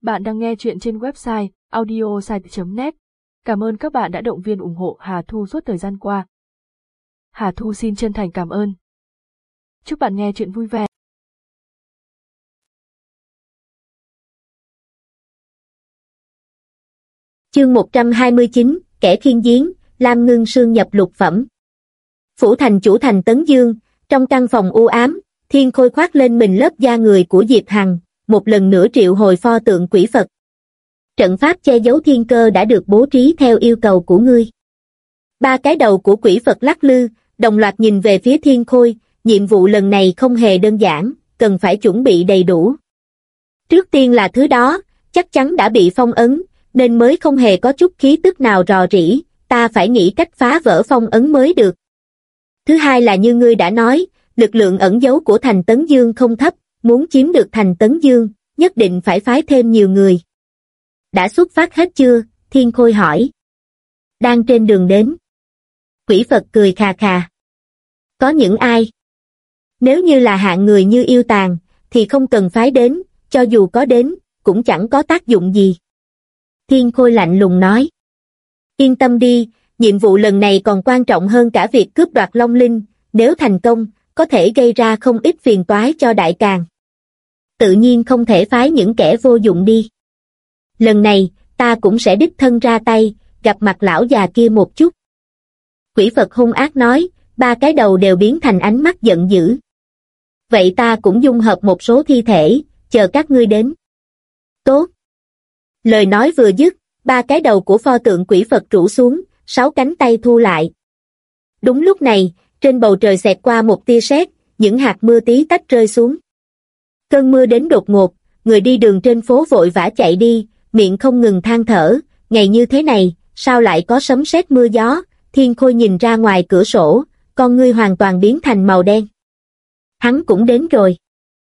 Bạn đang nghe chuyện trên website audiosite.net. Cảm ơn các bạn đã động viên ủng hộ Hà Thu suốt thời gian qua. Hà Thu xin chân thành cảm ơn. Chúc bạn nghe chuyện vui vẻ. Chương 129, kẻ khiên giếng, Lam Ngưng Sương nhập lục phẩm. Phủ thành chủ thành Tấn Dương, trong căn phòng u ám, Thiên Khôi khoác lên mình lớp da người của Diệp Hằng, một lần nữa triệu hồi pho tượng quỷ Phật. Trận pháp che giấu thiên cơ đã được bố trí theo yêu cầu của ngươi. Ba cái đầu của quỷ Phật lắc lư, đồng loạt nhìn về phía Thiên Khôi, nhiệm vụ lần này không hề đơn giản, cần phải chuẩn bị đầy đủ. Trước tiên là thứ đó, chắc chắn đã bị phong ấn, nên mới không hề có chút khí tức nào rò rỉ, ta phải nghĩ cách phá vỡ phong ấn mới được. Thứ hai là như ngươi đã nói, lực lượng ẩn giấu của thành Tấn Dương không thấp, muốn chiếm được thành Tấn Dương, nhất định phải phái thêm nhiều người. Đã xuất phát hết chưa? Thiên Khôi hỏi. Đang trên đường đến. Quỷ Phật cười khà khà. Có những ai? Nếu như là hạng người như Yêu Tàn, thì không cần phái đến, cho dù có đến, cũng chẳng có tác dụng gì. Thiên Khôi lạnh lùng nói. Yên tâm đi, nhiệm vụ lần này còn quan trọng hơn cả việc cướp đoạt Long Linh, nếu thành công, có thể gây ra không ít phiền toái cho Đại Càn. Tự nhiên không thể phái những kẻ vô dụng đi. Lần này, ta cũng sẽ đích thân ra tay, gặp mặt lão già kia một chút. Quỷ Phật hung ác nói, ba cái đầu đều biến thành ánh mắt giận dữ. Vậy ta cũng dung hợp một số thi thể, chờ các ngươi đến. Tốt. Lời nói vừa dứt, ba cái đầu của pho tượng quỷ Phật rũ xuống, 6 cánh tay thu lại. Đúng lúc này, trên bầu trời xẹt qua một tia sét, những hạt mưa tí tách rơi xuống. Cơn mưa đến đột ngột, người đi đường trên phố vội vã chạy đi, miệng không ngừng than thở, ngày như thế này, sao lại có sấm sét mưa gió? Thiên Khôi nhìn ra ngoài cửa sổ, con ngươi hoàn toàn biến thành màu đen. Hắn cũng đến rồi.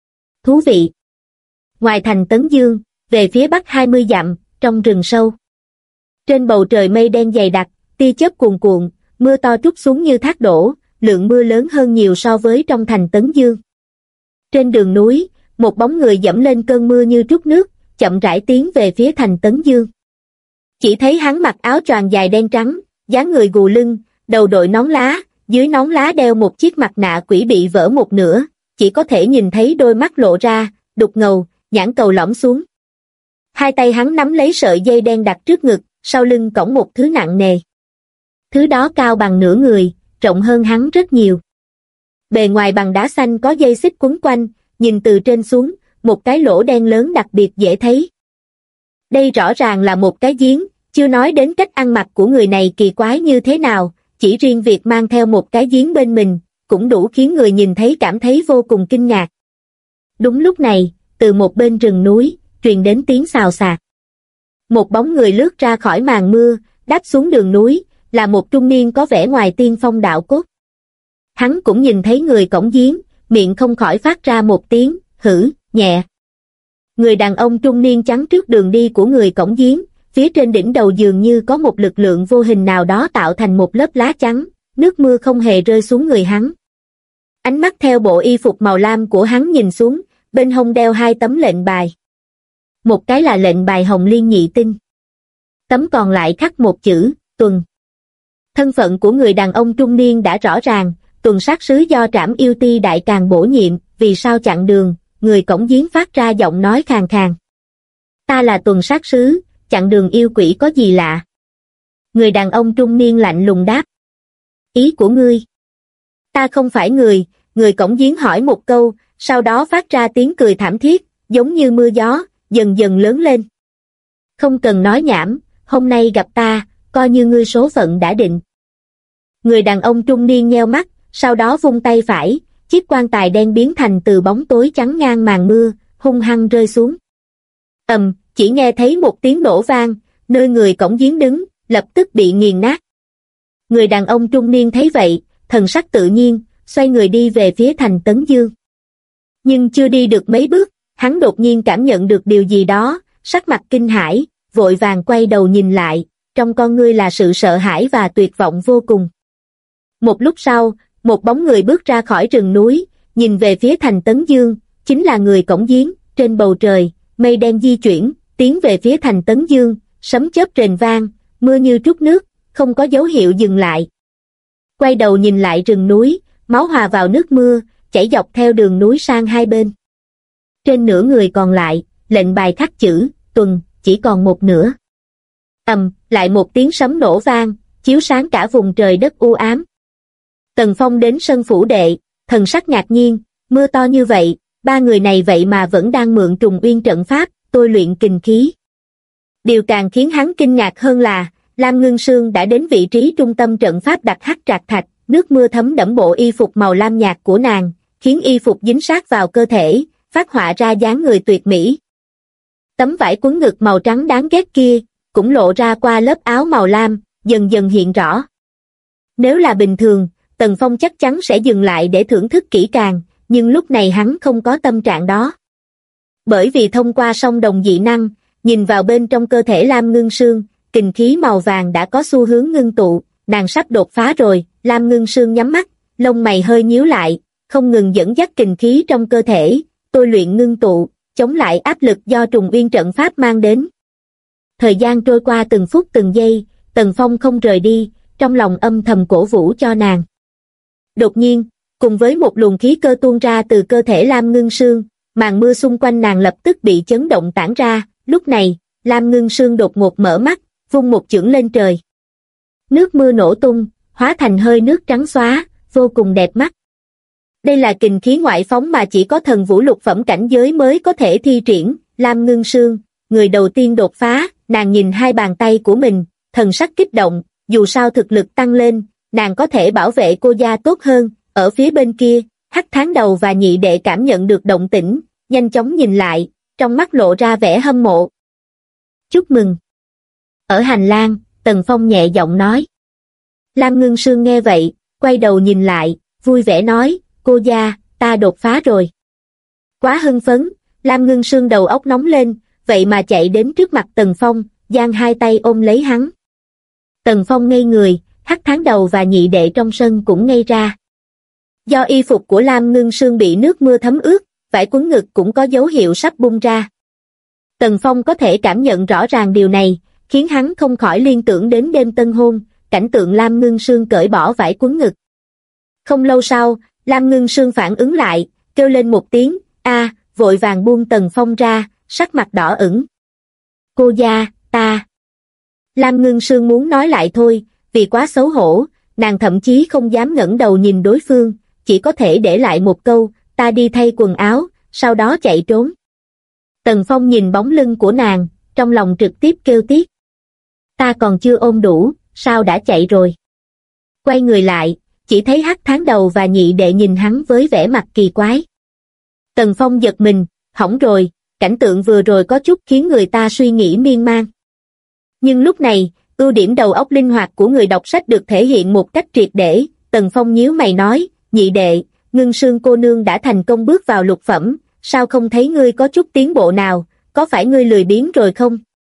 Thú vị. Ngoài thành Tấn Dương, về phía bắc 20 dặm, trong rừng sâu. Trên bầu trời mây đen dày đặc, tia chớp cuồn cuộn, mưa to trút xuống như thác đổ, lượng mưa lớn hơn nhiều so với trong thành Tấn Dương. Trên đường núi, một bóng người dẫm lên cơn mưa như trút nước, chậm rãi tiến về phía thành Tấn Dương. Chỉ thấy hắn mặc áo choàng dài đen trắng, dáng người gù lưng, đầu đội nón lá, dưới nón lá đeo một chiếc mặt nạ quỷ bị vỡ một nửa, chỉ có thể nhìn thấy đôi mắt lộ ra, đục ngầu, nhãn cầu lõm xuống. Hai tay hắn nắm lấy sợi dây đen đặt trước ngực, sau lưng cõng một thứ nặng nề. Thứ đó cao bằng nửa người, rộng hơn hắn rất nhiều. Bề ngoài bằng đá xanh có dây xích quấn quanh, nhìn từ trên xuống, một cái lỗ đen lớn đặc biệt dễ thấy. Đây rõ ràng là một cái giếng, chưa nói đến cách ăn mặc của người này kỳ quái như thế nào, chỉ riêng việc mang theo một cái giếng bên mình, cũng đủ khiến người nhìn thấy cảm thấy vô cùng kinh ngạc. Đúng lúc này, từ một bên rừng núi, truyền đến tiếng xào xạc. Một bóng người lướt ra khỏi màn mưa, đáp xuống đường núi, là một trung niên có vẻ ngoài tiên phong đạo cốt. Hắn cũng nhìn thấy người cõng giếng, miệng không khỏi phát ra một tiếng, hử, nhẹ. Người đàn ông trung niên chắn trước đường đi của người cõng giếng, phía trên đỉnh đầu dường như có một lực lượng vô hình nào đó tạo thành một lớp lá chắn, nước mưa không hề rơi xuống người hắn. Ánh mắt theo bộ y phục màu lam của hắn nhìn xuống, bên hông đeo 2 tấm lệnh bài. Một cái là lệnh bài Hồng Liên Nhị Tinh. Tấm còn lại khắc một chữ, Tuần. Thân phận của người đàn ông trung niên đã rõ ràng, Tuần sát sứ do Trảm Yêu Ti Đại Càn bổ nhiệm, vì sao chặn đường, người cõng giếng phát ra giọng nói khàn khàn. Ta là Tuần sát sứ, chặn đường yêu quỷ có gì lạ? Người đàn ông trung niên lạnh lùng đáp. Ý của ngươi? Ta không phải người cõng giếng hỏi một câu, sau đó phát ra tiếng cười thảm thiết, giống như mưa gió, dần dần lớn lên. Không cần nói nhảm, hôm nay gặp ta, coi như ngươi số phận đã định. Người đàn ông trung niên nheo mắt, sau đó vung tay phải, chiếc quan tài đen biến thành từ bóng tối chắn ngang màn mưa, hung hăng rơi xuống. Chỉ nghe thấy một tiếng nổ vang, nơi người cõng giếng đứng, lập tức bị nghiền nát. Người đàn ông trung niên thấy vậy, thần sắc tự nhiên, xoay người đi về phía thành Tấn Dương. Nhưng chưa đi được mấy bước, hắn đột nhiên cảm nhận được điều gì đó, sắc mặt kinh hãi, vội vàng quay đầu nhìn lại, trong con ngươi là sự sợ hãi và tuyệt vọng vô cùng. Một lúc sau, một bóng người bước ra khỏi rừng núi, nhìn về phía thành Tấn Dương, chính là người cõng giếng. Trên bầu trời, mây đen di chuyển, tiến về phía thành Tấn Dương, sấm chớp rền vang, mưa như trút nước, không có dấu hiệu dừng lại. Quay đầu nhìn lại rừng núi, máu hòa vào nước mưa, chảy dọc theo đường núi sang hai bên. Trên nửa người còn lại, lệnh bài khắc chữ, tuần, chỉ còn một nửa. Lại một tiếng sấm nổ vang, chiếu sáng cả vùng trời đất u ám. Tần Phong đến sân phủ đệ, thần sắc ngạc nhiên, mưa to như vậy, ba người này vậy mà vẫn đang mượn trùng uyên trận pháp, tôi luyện kình khí. Điều càng khiến hắn kinh ngạc hơn là, Lam Ngưng Sương đã đến vị trí trung tâm trận pháp đặt hắc trạc thạch, nước mưa thấm đẫm bộ y phục màu lam nhạt của nàng, khiến y phục dính sát vào cơ thể, phát họa ra dáng người tuyệt mỹ. Tấm vải quấn ngực màu trắng đáng ghét kia, cũng lộ ra qua lớp áo màu lam, dần dần hiện rõ. Nếu là bình thường, Tần Phong chắc chắn sẽ dừng lại để thưởng thức kỹ càng, nhưng lúc này hắn không có tâm trạng đó. Bởi vì thông qua song đồng dị năng, nhìn vào bên trong cơ thể Lam Ngưng Sương, kình khí màu vàng đã có xu hướng ngưng tụ, nàng sắp đột phá rồi. Lam Ngưng Sương nhắm mắt, lông mày hơi nhíu lại, không ngừng dẫn dắt kình khí trong cơ thể, tôi luyện ngưng tụ, chống lại áp lực do trùng uyên trận pháp mang đến. Thời gian trôi qua từng phút từng giây, Tần Phong không rời đi, trong lòng âm thầm cổ vũ cho nàng. Đột nhiên, cùng với một luồng khí cơ tuôn ra từ cơ thể Lam Ngưng Sương, màn mưa xung quanh nàng lập tức bị chấn động tản ra. Lúc này, Lam Ngưng Sương đột ngột mở mắt, vung một chưởng lên trời. Nước mưa nổ tung, hóa thành hơi nước trắng xóa, vô cùng đẹp mắt. Đây là kình khí ngoại phóng mà chỉ có thần vũ lục phẩm cảnh giới mới có thể thi triển. Lam Ngưng Sương, người đầu tiên đột phá, nàng nhìn hai bàn tay của mình, thần sắc kích động, dù sao thực lực tăng lên, nàng có thể bảo vệ cô gia tốt hơn. Ở phía bên kia, Hắc Tháng Đầu và Nhị Đệ cảm nhận được động tĩnh, nhanh chóng nhìn lại, trong mắt lộ ra vẻ hâm mộ. Chúc mừng. Ở hành lang, Tần Phong nhẹ giọng nói. Lam Ngưng Sương nghe vậy, quay đầu nhìn lại, vui vẻ nói, cô gia, ta đột phá rồi. Quá hưng phấn, Lam Ngưng Sương đầu óc nóng lên, vậy mà chạy đến trước mặt Tần Phong, giang hai tay ôm lấy hắn. Tần Phong ngây người, Hắc Tháng Đầu và Nhị Đệ trong sân cũng ngây ra. Do y phục của Lam Ngưng Sương bị nước mưa thấm ướt, vải quấn ngực cũng có dấu hiệu sắp bung ra. Tần Phong có thể cảm nhận rõ ràng điều này, khiến hắn không khỏi liên tưởng đến đêm tân hôn, cảnh tượng Lam Ngưng Sương cởi bỏ vải quấn ngực. Không lâu sau, Lam Ngưng Sương phản ứng lại, kêu lên một tiếng, vội vàng buông Tần Phong ra, sắc mặt đỏ ửng. Cô gia, ta. Lam Ngưng Sương muốn nói lại thôi, vì quá xấu hổ, nàng thậm chí không dám ngẩng đầu nhìn đối phương, chỉ có thể để lại một câu, ta đi thay quần áo, sau đó chạy trốn. Tần Phong nhìn bóng lưng của nàng, trong lòng trực tiếp kêu tiếc. Ta còn chưa ôm đủ, sao đã chạy rồi? Quay người lại, chỉ thấy Hắc Tháng Đầu và Nhị Đệ nhìn hắn với vẻ mặt kỳ quái. Tần Phong giật mình, hỏng rồi, cảnh tượng vừa rồi có chút khiến người ta suy nghĩ miên man. Nhưng lúc này, ưu điểm đầu óc linh hoạt của người đọc sách được thể hiện một cách triệt để. Tần Phong nhíu mày nói, Nhị Đệ, Ngưng Sương cô nương đã thành công bước vào lục phẩm, sao không thấy ngươi có chút tiến bộ nào, có phải ngươi lười biếng rồi không?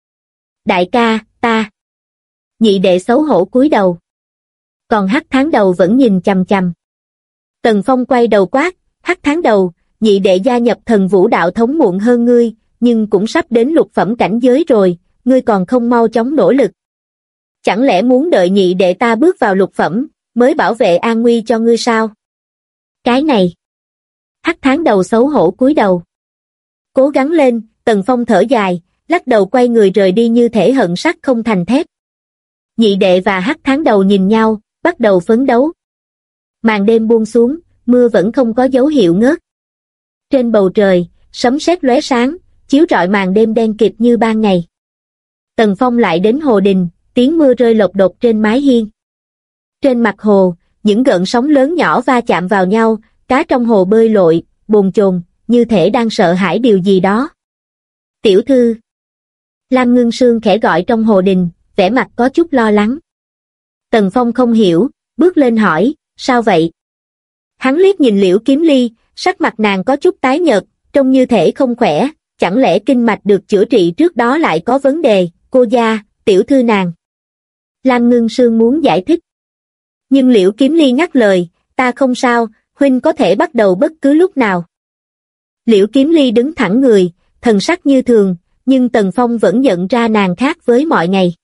Đại ca, ta. Nhị Đệ xấu hổ cúi đầu. Còn Hắc Tháng Đầu vẫn nhìn chằm chằm. Tần Phong quay đầu quát, Hắc Tháng Đầu, Nhị Đệ gia nhập thần vũ đạo thống muộn hơn ngươi, nhưng cũng sắp đến lục phẩm cảnh giới rồi, ngươi còn không mau chóng nỗ lực. Chẳng lẽ muốn đợi Nhị Đệ ta bước vào lục phẩm, mới bảo vệ an nguy cho ngươi sao? Cái này. Hắc Tháng Đầu xấu hổ cúi đầu. Cố gắng lên, Tần Phong thở dài, lắc đầu quay người rời đi như thể hận sắt không thành thép. Nhị Đệ và Hắc Tháng Đầu nhìn nhau, bắt đầu phấn đấu. Màn đêm buông xuống, mưa vẫn không có dấu hiệu ngớt. Trên bầu trời, sấm sét lóe sáng, chiếu rọi màn đêm đen kịt như ban ngày. Tần Phong lại đến hồ đình, tiếng mưa rơi lộc độc trên mái hiên. Trên mặt hồ, những gợn sóng lớn nhỏ va chạm vào nhau, cá trong hồ bơi lội, bồn chồn, như thể đang sợ hãi điều gì đó. Tiểu thư. Lam Ngưng Sương khẽ gọi trong hồ đình, vẻ mặt có chút lo lắng. Tần Phong không hiểu, bước lên hỏi, sao vậy? Hắn liếc nhìn Liễu Kiếm Ly, sắc mặt nàng có chút tái nhợt, trông như thể không khỏe, chẳng lẽ kinh mạch được chữa trị trước đó lại có vấn đề, cô gia, tiểu thư nàng. Lam Ngưng Sương muốn giải thích. Nhưng Liễu Kiếm Ly ngắt lời, ta không sao, huynh có thể bắt đầu bất cứ lúc nào. Liễu Kiếm Ly đứng thẳng người, thần sắc như thường, nhưng Tần Phong vẫn nhận ra nàng khác với mọi ngày.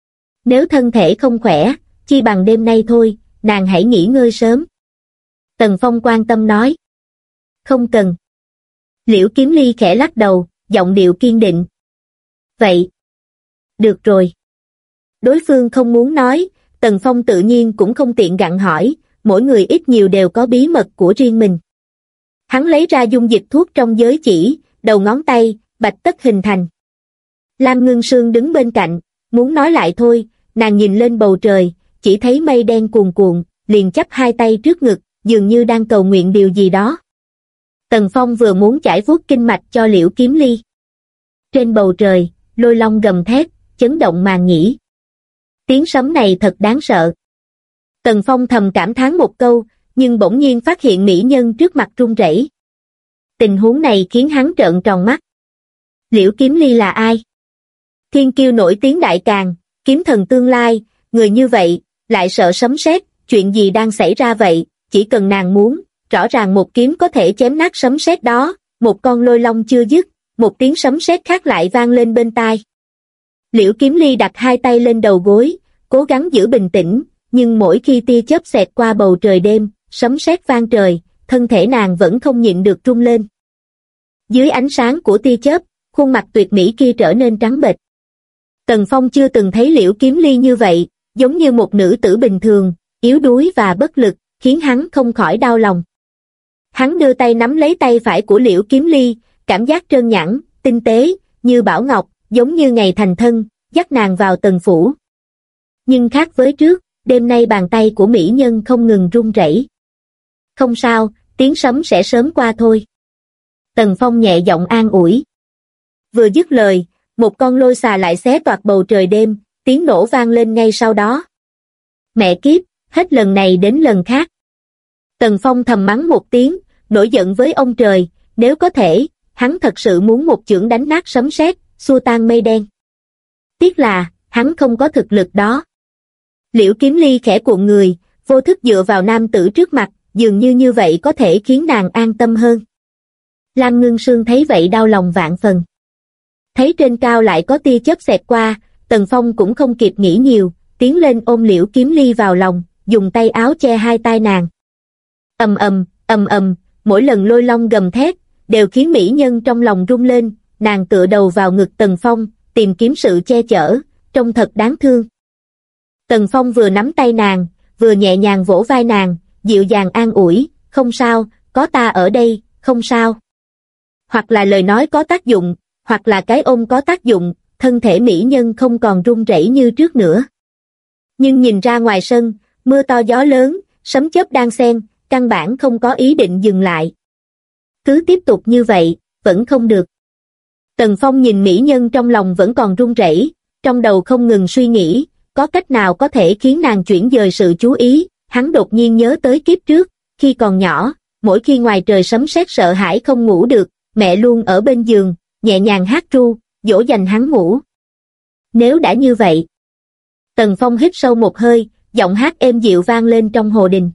Nếu thân thể không khỏe, chi bằng đêm nay thôi, nàng hãy nghỉ ngơi sớm. Tần Phong quan tâm nói. Không cần. Liễu Kiếm Ly khẽ lắc đầu, giọng điệu kiên định. Vậy. Được rồi. Đối phương không muốn nói, Tần Phong tự nhiên cũng không tiện gặng hỏi, mỗi người ít nhiều đều có bí mật của riêng mình. Hắn lấy ra dung dịch thuốc trong giới chỉ, đầu ngón tay, bạch tất hình thành. Lam Ngưng Sương đứng bên cạnh, muốn nói lại thôi, nàng nhìn lên bầu trời, chỉ thấy mây đen cuồn cuộn, liền chắp hai tay trước ngực, dường như đang cầu nguyện điều gì đó. Tần Phong vừa muốn chải vuốt kinh mạch cho Liễu Kiếm Ly. Trên bầu trời, lôi long gầm thét, chấn động màn nhĩ. Tiếng sấm này thật đáng sợ. Tần Phong thầm cảm thán một câu, nhưng bỗng nhiên phát hiện mỹ nhân trước mặt run rẩy. Tình huống này khiến hắn trợn tròn mắt. Liễu Kiếm Ly là ai? Thiên kiêu nổi tiếng đại càn, kiếm thần tương lai, người như vậy, lại sợ sấm sét, chuyện gì đang xảy ra vậy? Chỉ cần nàng muốn, rõ ràng một kiếm có thể chém nát sấm sét đó. Một con lôi long chưa dứt, một tiếng sấm sét khác lại vang lên bên tai. Liễu Kiếm Ly đặt hai tay lên đầu gối, cố gắng giữ bình tĩnh, nhưng mỗi khi tia chớp xẹt qua bầu trời đêm, sấm sét vang trời, thân thể nàng vẫn không nhịn được rung lên. Dưới ánh sáng của tia chớp, khuôn mặt tuyệt mỹ kia trở nên trắng bệch. Tần Phong chưa từng thấy Liễu Kiếm Ly như vậy, giống như một nữ tử bình thường, yếu đuối và bất lực, khiến hắn không khỏi đau lòng. Hắn đưa tay nắm lấy tay phải của Liễu Kiếm Ly, cảm giác trơn nhẵn, tinh tế, như bảo ngọc, giống như ngày thành thân, dắt nàng vào tần phủ. Nhưng khác với trước, đêm nay bàn tay của mỹ nhân không ngừng run rẩy. Không sao, tiếng sấm sẽ sớm qua thôi. Tần Phong nhẹ giọng an ủi. Vừa dứt lời, một con lôi xà lại xé toạc bầu trời đêm, tiếng nổ vang lên ngay sau đó. Mẹ kiếp, hết lần này đến lần khác. Tần Phong thầm mắng một tiếng, nổi giận với ông trời, nếu có thể, hắn thật sự muốn một chưởng đánh nát sấm sét, xua tan mây đen. Tiếc là, hắn không có thực lực đó. Liễu Kiếm Ly khẽ cuộn người, vô thức dựa vào nam tử trước mặt, dường như vậy có thể khiến nàng an tâm hơn. Lam Ngưng Sương thấy vậy đau lòng vạn phần. Thấy trên cao lại có tia chớp xẹt qua, Tần Phong cũng không kịp nghĩ nhiều, tiến lên ôm Liễu Kiếm Ly vào lòng, dùng tay áo che hai tai nàng. Ầm ầm, ầm ầm, mỗi lần lôi long gầm thét, đều khiến mỹ nhân trong lòng rung lên, nàng tựa đầu vào ngực Tần Phong, tìm kiếm sự che chở, trông thật đáng thương. Tần Phong vừa nắm tay nàng, vừa nhẹ nhàng vỗ vai nàng, dịu dàng an ủi, không sao, có ta ở đây, không sao. Hoặc là lời nói có tác dụng, hoặc là cái ôm có tác dụng, thân thể mỹ nhân không còn run rẩy như trước nữa. Nhưng nhìn ra ngoài sân, mưa to gió lớn, sấm chớp đan xen, căn bản không có ý định dừng lại. Cứ tiếp tục như vậy, vẫn không được. Tần Phong nhìn mỹ nhân trong lòng vẫn còn run rẩy, trong đầu không ngừng suy nghĩ, có cách nào có thể khiến nàng chuyển dời sự chú ý. Hắn đột nhiên nhớ tới kiếp trước, khi còn nhỏ, mỗi khi ngoài trời sấm sét sợ hãi không ngủ được, mẹ luôn ở bên giường, nhẹ nhàng hát ru, dỗ dành hắn ngủ. Nếu đã như vậy. Tần Phong hít sâu một hơi, giọng hát êm dịu vang lên trong hồ đình.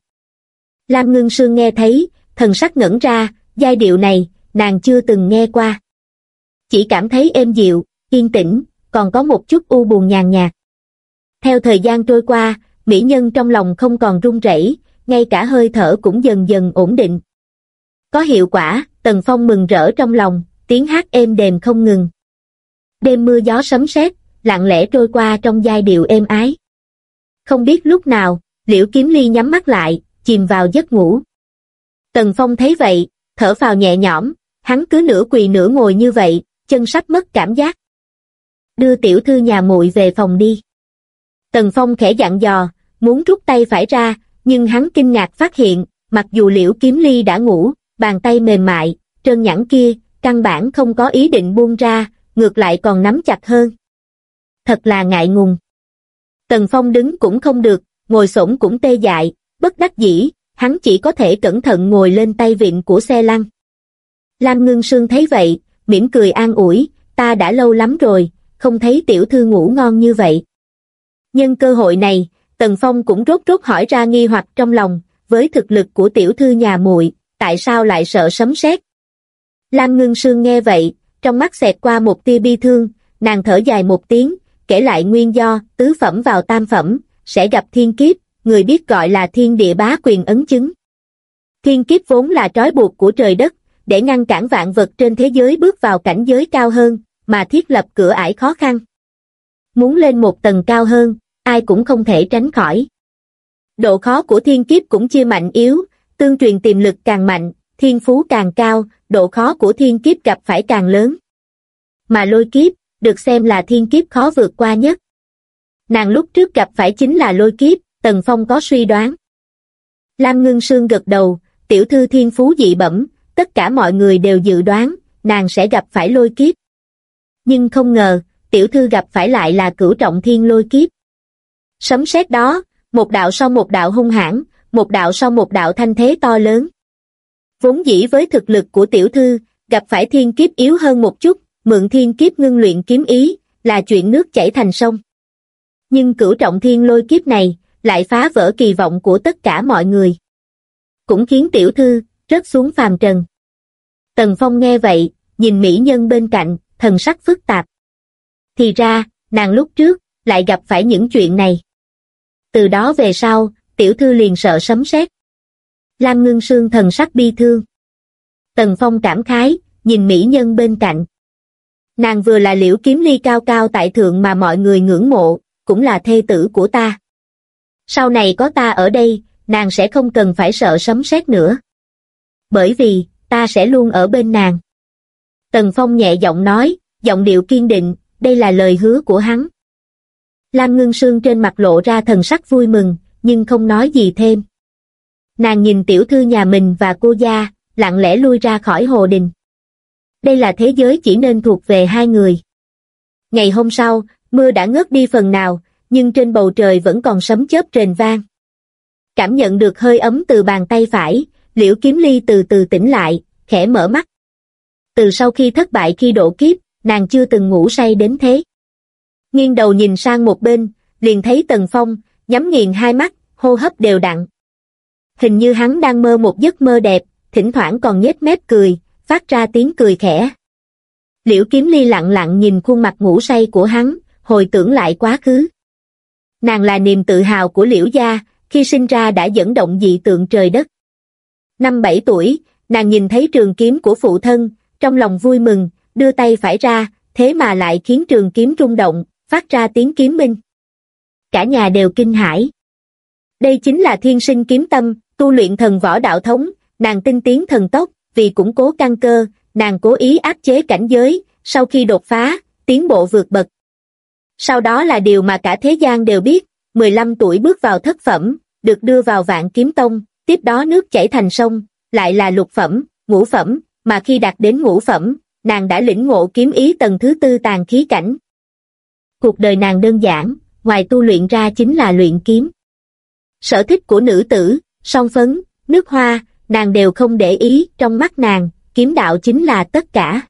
Lam Ngưng Sương nghe thấy, thần sắc ngẩn ra, giai điệu này, nàng chưa từng nghe qua. Chỉ cảm thấy êm dịu, yên tĩnh, còn có một chút u buồn nhàn nhạt. Theo thời gian trôi qua, mỹ nhân trong lòng không còn run rẩy, ngay cả hơi thở cũng dần dần ổn định. Có hiệu quả, Tần Phong mừng rỡ trong lòng, tiếng hát êm đềm không ngừng. Đêm mưa gió sấm sét, lặng lẽ trôi qua trong giai điệu êm ái. Không biết lúc nào, Liễu Kiếm Ly nhắm mắt lại, chìm vào giấc ngủ. Tần Phong thấy vậy, thở phào nhẹ nhõm, hắn cứ nửa quỳ nửa ngồi như vậy, chân sắp mất cảm giác. Đưa tiểu thư nhà muội về phòng đi. Tần Phong khẽ dặn dò, muốn rút tay phải ra, nhưng hắn kinh ngạc phát hiện, mặc dù Liễu Kiếm Ly đã ngủ, bàn tay mềm mại, trơn nhẵn kia, căn bản không có ý định buông ra, ngược lại còn nắm chặt hơn. Thật là ngại ngùng. Tần Phong đứng cũng không được, ngồi xổm cũng tê dại, bất đắc dĩ, hắn chỉ có thể cẩn thận ngồi lên tay vịn của xe lăn. Lam Ngưng Sương thấy vậy, mỉm cười an ủi, ta đã lâu lắm rồi, không thấy tiểu thư ngủ ngon như vậy. Nhân cơ hội này, Tần Phong cũng rốt hỏi ra nghi hoặc trong lòng, với thực lực của tiểu thư nhà muội, tại sao lại sợ sấm sét? Lam Ngưng Sương nghe vậy, trong mắt xẹt qua một tia bi thương, nàng thở dài một tiếng, kể lại nguyên do, tứ phẩm vào tam phẩm, sẽ gặp thiên kiếp, người biết gọi là thiên địa bá quyền ấn chứng. Thiên kiếp vốn là trói buộc của trời đất, để ngăn cản vạn vật trên thế giới bước vào cảnh giới cao hơn, mà thiết lập cửa ải khó khăn. Muốn lên một tầng cao hơn, ai cũng không thể tránh khỏi. Độ khó của thiên kiếp cũng chia mạnh yếu, tương truyền tiềm lực càng mạnh, thiên phú càng cao, độ khó của thiên kiếp gặp phải càng lớn. Mà lôi kiếp, được xem là thiên kiếp khó vượt qua nhất. Nàng lúc trước gặp phải chính là lôi kiếp, Tần Phong có suy đoán. Lam Ngưng Sương gật đầu, tiểu thư thiên phú dị bẩm, tất cả mọi người đều dự đoán, nàng sẽ gặp phải lôi kiếp. Nhưng không ngờ, tiểu thư gặp phải lại là cửu trọng thiên lôi kiếp. Sấm sét đó, một đạo sau một đạo hung hãn, một đạo sau một đạo thanh thế to lớn. Vốn dĩ với thực lực của tiểu thư, gặp phải thiên kiếp yếu hơn một chút, mượn thiên kiếp ngưng luyện kiếm ý, là chuyện nước chảy thành sông. Nhưng cửu trọng thiên lôi kiếp này, lại phá vỡ kỳ vọng của tất cả mọi người. Cũng khiến tiểu thư, rớt xuống phàm trần. Tần Phong nghe vậy, nhìn mỹ nhân bên cạnh, thần sắc phức tạp. Thì ra, nàng lúc trước, lại gặp phải những chuyện này. Từ đó về sau, tiểu thư liền sợ sấm sét. Lam Ngưng Sương thần sắc bi thương. Tần Phong cảm khái, nhìn mỹ nhân bên cạnh. Nàng vừa là Liễu Kiếm Ly cao cao tại thượng mà mọi người ngưỡng mộ, cũng là thê tử của ta. Sau này có ta ở đây, nàng sẽ không cần phải sợ sấm sét nữa. Bởi vì, ta sẽ luôn ở bên nàng. Tần Phong nhẹ giọng nói, giọng điệu kiên định, đây là lời hứa của hắn. Lam Ngưng Sương trên mặt lộ ra thần sắc vui mừng, nhưng không nói gì thêm. Nàng nhìn tiểu thư nhà mình và cô gia, lặng lẽ lui ra khỏi hồ đình. Đây là thế giới chỉ nên thuộc về hai người. Ngày hôm sau, mưa đã ngớt đi phần nào, nhưng trên bầu trời vẫn còn sấm chớp rền vang. Cảm nhận được hơi ấm từ bàn tay phải, Liễu Kiếm Ly từ từ tỉnh lại, khẽ mở mắt. Từ sau khi thất bại khi độ kiếp, nàng chưa từng ngủ say đến thế. Nghiêng đầu nhìn sang một bên, liền thấy Tần Phong, nhắm nghiền hai mắt, hô hấp đều đặn. Hình như hắn đang mơ một giấc mơ đẹp, thỉnh thoảng còn nhếch mép cười, phát ra tiếng cười khẽ. Liễu Kiếm Ly lặng lặng nhìn khuôn mặt ngủ say của hắn, hồi tưởng lại quá khứ. Nàng là niềm tự hào của Liễu gia, khi sinh ra đã dẫn động dị tượng trời đất. Năm 7 tuổi, nàng nhìn thấy trường kiếm của phụ thân, trong lòng vui mừng, đưa tay phải ra, thế mà lại khiến trường kiếm rung động, phát ra tiếng kiếm minh. Cả nhà đều kinh hãi. Đây chính là thiên sinh kiếm tâm, tu luyện thần võ đạo thống, nàng tinh tiến thần tốc, vì củng cố căn cơ, nàng cố ý áp chế cảnh giới, sau khi đột phá, tiến bộ vượt bậc. Sau đó là điều mà cả thế gian đều biết, 15 tuổi bước vào thất phẩm, được đưa vào Vạn Kiếm Tông, tiếp đó nước chảy thành sông, lại là lục phẩm, ngũ phẩm, mà khi đạt đến ngũ phẩm, nàng đã lĩnh ngộ kiếm ý tầng thứ 4 tàn khí cảnh. Cuộc đời nàng đơn giản, ngoài tu luyện ra chính là luyện kiếm. Sở thích của nữ tử, son phấn, nước hoa, nàng đều không để ý, trong mắt nàng, kiếm đạo chính là tất cả.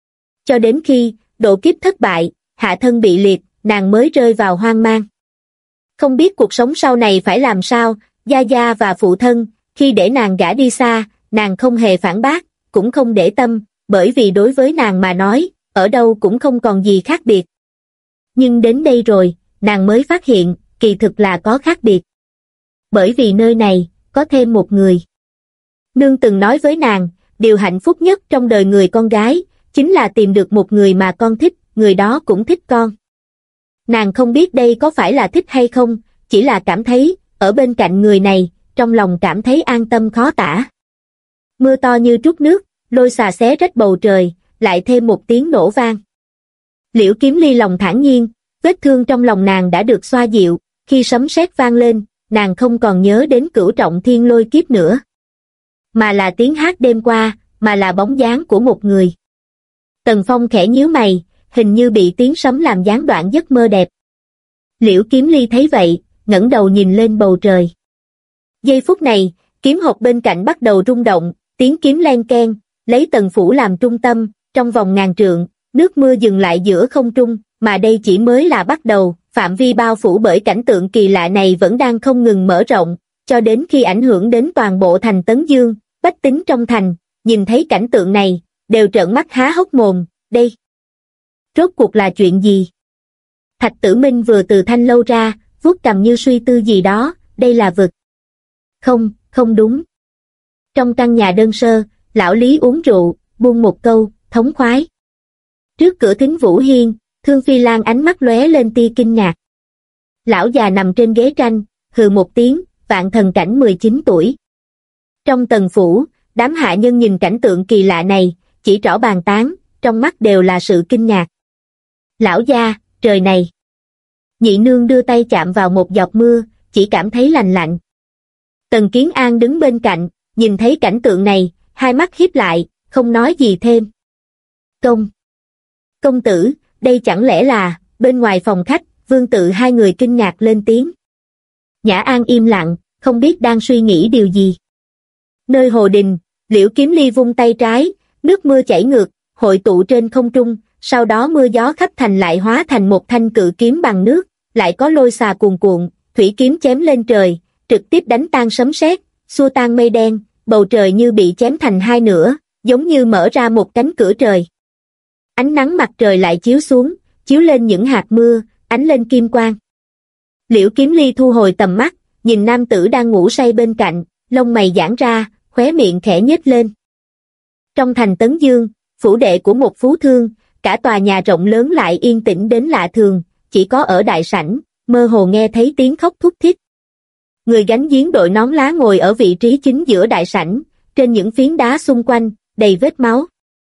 Cho đến khi, độ kiếp thất bại, hạ thân bị liệt, nàng mới rơi vào hoang mang. Không biết cuộc sống sau này phải làm sao, gia gia và phụ thân, khi để nàng gả đi xa, nàng không hề phản bác, cũng không để tâm, bởi vì đối với nàng mà nói, ở đâu cũng không còn gì khác biệt. Nhưng đến đây rồi, nàng mới phát hiện, kỳ thực là có khác biệt. Bởi vì nơi này, có thêm một người. Nương từng nói với nàng, điều hạnh phúc nhất trong đời người con gái, chính là tìm được một người mà con thích, người đó cũng thích con. Nàng không biết đây có phải là thích hay không, chỉ là cảm thấy, ở bên cạnh người này, trong lòng cảm thấy an tâm khó tả. Mưa to như trút nước, lôi xà xé rách bầu trời, lại thêm một tiếng nổ vang. Liễu Kiếm Ly lòng thản nhiên, vết thương trong lòng nàng đã được xoa dịu, khi sấm sét vang lên, nàng không còn nhớ đến cửu trọng thiên lôi kiếp nữa. Mà là tiếng hát đêm qua, mà là bóng dáng của một người. Tần Phong khẽ nhíu mày, hình như bị tiếng sấm làm gián đoạn giấc mơ đẹp. Liễu Kiếm Ly thấy vậy, ngẩng đầu nhìn lên bầu trời. Giây phút này, kiếm hộp bên cạnh bắt đầu rung động, tiếng kiếm len keng, lấy Tần phủ làm trung tâm, trong vòng ngàn trượng, nước mưa dừng lại giữa không trung, mà đây chỉ mới là bắt đầu, phạm vi bao phủ bởi cảnh tượng kỳ lạ này vẫn đang không ngừng mở rộng, cho đến khi ảnh hưởng đến toàn bộ thành Tấn Dương, bách tính trong thành, nhìn thấy cảnh tượng này, đều trợn mắt há hốc mồm, đây rốt cuộc là chuyện gì? Thạch Tử Minh vừa từ thanh lâu ra, vuốt cằm như suy tư gì đó, đây là vực. Không, không đúng. Trong căn nhà đơn sơ, lão Lý uống rượu, buông một câu, thống khoái. Trước cửa Thính Vũ Hiên, Thương Phi Lan ánh mắt lóe lên tia kinh ngạc. Lão già nằm trên ghế tranh, hừ một tiếng, Vạn Thần Cảnh 19 tuổi. Trong tần phủ, đám hạ nhân nhìn cảnh tượng kỳ lạ này, chỉ trỏ bàn tán, trong mắt đều là sự kinh ngạc. Lão gia, trời này. Nhị nương đưa tay chạm vào một giọt mưa, chỉ cảm thấy lành lạnh. Tần Kiến An đứng bên cạnh, nhìn thấy cảnh tượng này, hai mắt híp lại, không nói gì thêm. Công tử, đây chẳng lẽ là, bên ngoài phòng khách, Vương Tự hai người kinh ngạc lên tiếng. Nhã An im lặng, không biết đang suy nghĩ điều gì. Nơi hồ đình, Liễu Kiếm Ly vung tay trái, nước mưa chảy ngược, hội tụ trên không trung, sau đó mưa gió khắp thành lại hóa thành một thanh cự kiếm bằng nước, lại có lôi xà cuồn cuộn, thủy kiếm chém lên trời, trực tiếp đánh tan sấm sét, xua tan mây đen, bầu trời như bị chém thành hai nửa, giống như mở ra một cánh cửa trời. Ánh nắng mặt trời lại chiếu xuống, chiếu lên những hạt mưa, ánh lên kim quang. Liễu Kiếm Ly thu hồi tầm mắt, nhìn nam tử đang ngủ say bên cạnh, lông mày giãn ra, khóe miệng khẽ nhếch lên. Trong thành Tấn Dương, phủ đệ của một phú thương, cả tòa nhà rộng lớn lại yên tĩnh đến lạ thường, chỉ có ở đại sảnh, mơ hồ nghe thấy tiếng khóc thút thít. Người gánh giếng đội nón lá ngồi ở vị trí chính giữa đại sảnh, trên những phiến đá xung quanh, đầy vết máu.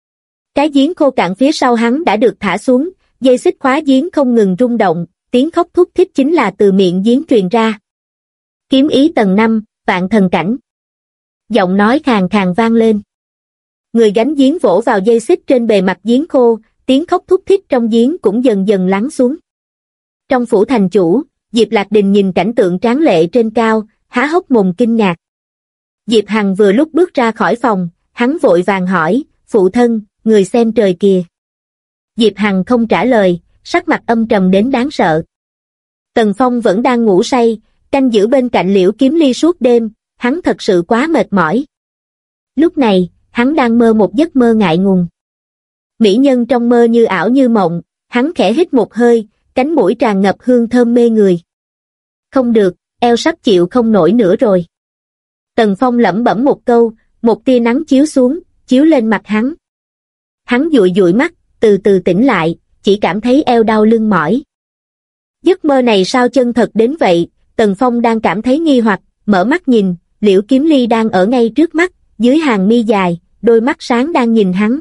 Cái giếng khô cạn phía sau hắn đã được thả xuống, dây xích khóa giếng không ngừng rung động, tiếng khóc thút thít chính là từ miệng giếng truyền ra. Kiếm ý tầng 5, Vạn Thần Cảnh. Giọng nói khàn khàn vang lên. Người gánh giếng vỗ vào dây xích trên bề mặt giếng khô, tiếng khóc thút thít trong giếng cũng dần dần lắng xuống. Trong phủ thành chủ, Diệp Lạc Đình nhìn cảnh tượng tráng lệ trên cao, há hốc mồm kinh ngạc. Diệp Hằng vừa lúc bước ra khỏi phòng, hắn vội vàng hỏi, phụ thân, người xem trời kìa. Diệp Hằng không trả lời, sắc mặt âm trầm đến đáng sợ. Tần Phong vẫn đang ngủ say, canh giữ bên cạnh Liễu Kiếm Ly suốt đêm, hắn thật sự quá mệt mỏi. Lúc này, hắn đang mơ một giấc mơ ngại ngùng. Mỹ nhân trong mơ như ảo như mộng, hắn khẽ hít một hơi, cánh mũi tràn ngập hương thơm mê người. Không được, eo sắp chịu không nổi nữa rồi. Tần Phong lẩm bẩm một câu, một tia nắng chiếu xuống, chiếu lên mặt hắn. Hắn dụi dụi mắt, từ từ tỉnh lại, chỉ cảm thấy eo đau lưng mỏi. Giấc mơ này sao chân thật đến vậy? Tần Phong đang cảm thấy nghi hoặc, mở mắt nhìn, Liễu Kiếm Ly đang ở ngay trước mắt, dưới hàng mi dài, đôi mắt sáng đang nhìn hắn.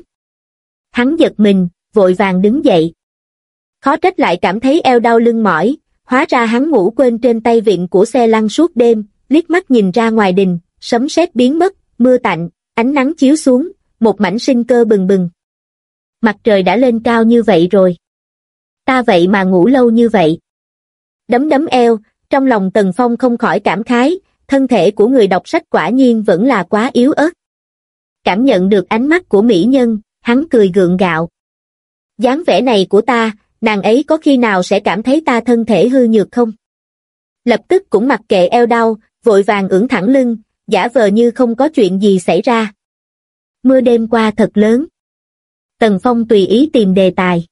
Hắn giật mình, vội vàng đứng dậy. Khó trách lại cảm thấy eo đau lưng mỏi, hóa ra hắn ngủ quên trên tay vịn của xe lăn suốt đêm, liếc mắt nhìn ra ngoài đình, sấm sét biến mất, mưa tạnh, ánh nắng chiếu xuống, một mảnh sinh cơ bừng bừng. Mặt trời đã lên cao như vậy rồi. Ta vậy mà ngủ lâu như vậy. Đấm đấm eo, trong lòng Tần Phong không khỏi cảm khái, thân thể của người đọc sách quả nhiên vẫn là quá yếu ớt. Cảm nhận được ánh mắt của mỹ nhân, hắn cười gượng gạo. Dáng vẻ này của ta, nàng ấy có khi nào sẽ cảm thấy ta thân thể hư nhược không? Lập tức cũng mặc kệ eo đau, vội vàng ưỡn thẳng lưng, giả vờ như không có chuyện gì xảy ra. Mưa đêm qua thật lớn. Tần Phong tùy ý tìm đề tài.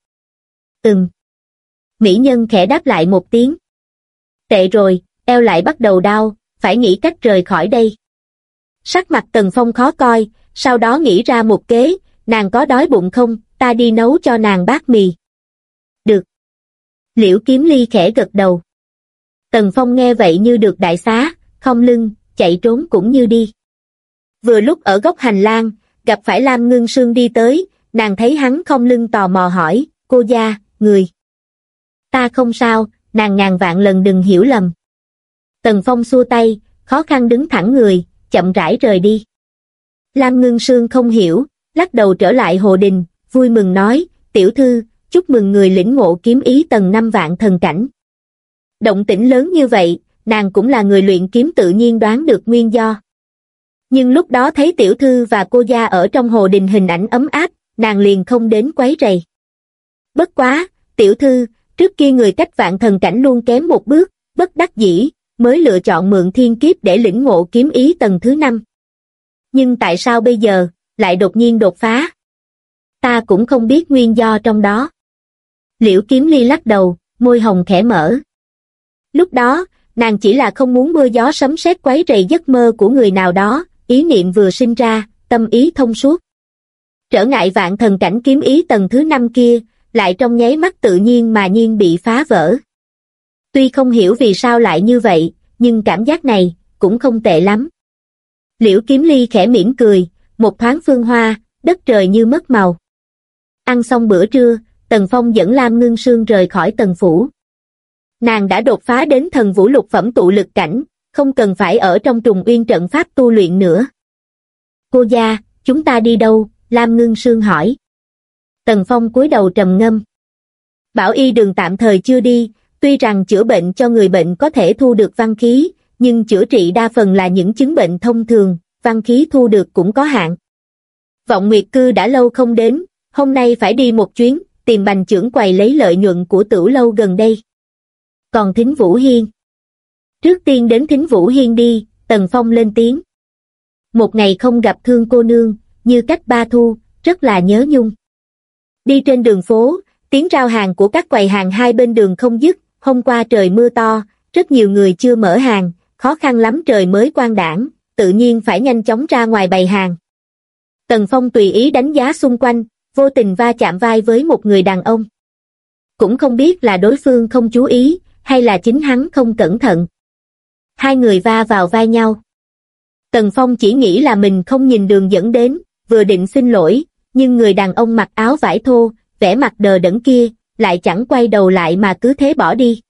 Mỹ nhân khẽ đáp lại một tiếng. Tệ rồi, eo lại bắt đầu đau, phải nghĩ cách rời khỏi đây. Sắc mặt Tần Phong khó coi, sau đó nghĩ ra một kế, nàng có đói bụng không, ta đi nấu cho nàng bát mì. Được. Liễu Kiếm Ly khẽ gật đầu. Tần Phong nghe vậy như được đại xá, khom lưng, chạy trốn cũng như đi. Vừa lúc ở góc hành lang, gặp phải Lam Ngưng Sương đi tới, nàng thấy hắn khom lưng tò mò hỏi, cô gia, người. Ta không sao, nàng ngàn vạn lần đừng hiểu lầm. Tần Phong xua tay, khó khăn đứng thẳng người, chậm rãi rời đi. Lam Ngưng Sương không hiểu, lắc đầu trở lại hồ đình, vui mừng nói, tiểu thư, chúc mừng người lĩnh ngộ kiếm ý tầng 5 Vạn Thần Cảnh. Động tĩnh lớn như vậy, nàng cũng là người luyện kiếm tự nhiên đoán được nguyên do. Nhưng lúc đó thấy tiểu thư và cô gia ở trong hồ đình hình ảnh ấm áp, nàng liền không đến quấy rầy. Bất quá, tiểu thư, trước kia người cách Vạn Thần Cảnh luôn kém một bước, bất đắc dĩ, mới lựa chọn mượn thiên kiếp để lĩnh ngộ kiếm ý tầng thứ 5. Nhưng tại sao bây giờ, lại đột nhiên đột phá? Ta cũng không biết nguyên do trong đó. Liễu Kiếm Ly lắc đầu, môi hồng khẽ mở. Lúc đó, nàng chỉ là không muốn mưa gió sấm sét quấy rầy giấc mơ của người nào đó, ý niệm vừa sinh ra, tâm ý thông suốt. Trở ngại vạn thần cảnh kiếm ý tầng thứ 5 kia, lại trong nháy mắt tự nhiên mà nhiên bị phá vỡ. Tuy không hiểu vì sao lại như vậy, nhưng cảm giác này, cũng không tệ lắm. Liễu Kiếm Ly khẽ mỉm cười, một thoáng phương hoa, đất trời như mất màu. Ăn xong bữa trưa, Tần Phong dẫn Lam Ngưng Sương rời khỏi Tần Phủ. Nàng đã đột phá đến thần vũ lục phẩm tụ lực cảnh, không cần phải ở trong trùng uyên trận pháp tu luyện nữa. Cô gia, chúng ta đi đâu? Lam Ngưng Sương hỏi. Tần Phong cúi đầu trầm ngâm. Bảo y đường tạm thời chưa đi, tuy rằng chữa bệnh cho người bệnh có thể thu được văn khí, nhưng chữa trị đa phần là những chứng bệnh thông thường, văn khí thu được cũng có hạn. Vọng Nguyệt Cư đã lâu không đến, hôm nay phải đi một chuyến, tìm Bành trưởng quầy lấy lợi nhuận của Tửu lâu gần đây. Còn Thính Vũ Hiên? Trước tiên đến Thính Vũ Hiên đi, Tần Phong lên tiếng. Một ngày không gặp Thương cô nương, như cách ba thu, rất là nhớ nhung. Đi trên đường phố, tiếng rao hàng của các quầy hàng hai bên đường không dứt, hôm qua trời mưa to, rất nhiều người chưa mở hàng, khó khăn lắm trời mới quang đãng, tự nhiên phải nhanh chóng ra ngoài bày hàng. Tần Phong tùy ý đánh giá xung quanh, vô tình va chạm vai với một người đàn ông. Cũng không biết là đối phương không chú ý, hay là chính hắn không cẩn thận. Hai người va vào vai nhau. Tần Phong chỉ nghĩ là mình không nhìn đường dẫn đến, vừa định xin lỗi, nhưng người đàn ông mặc áo vải thô, vẻ mặt đờ đẫn kia, lại chẳng quay đầu lại mà cứ thế bỏ đi.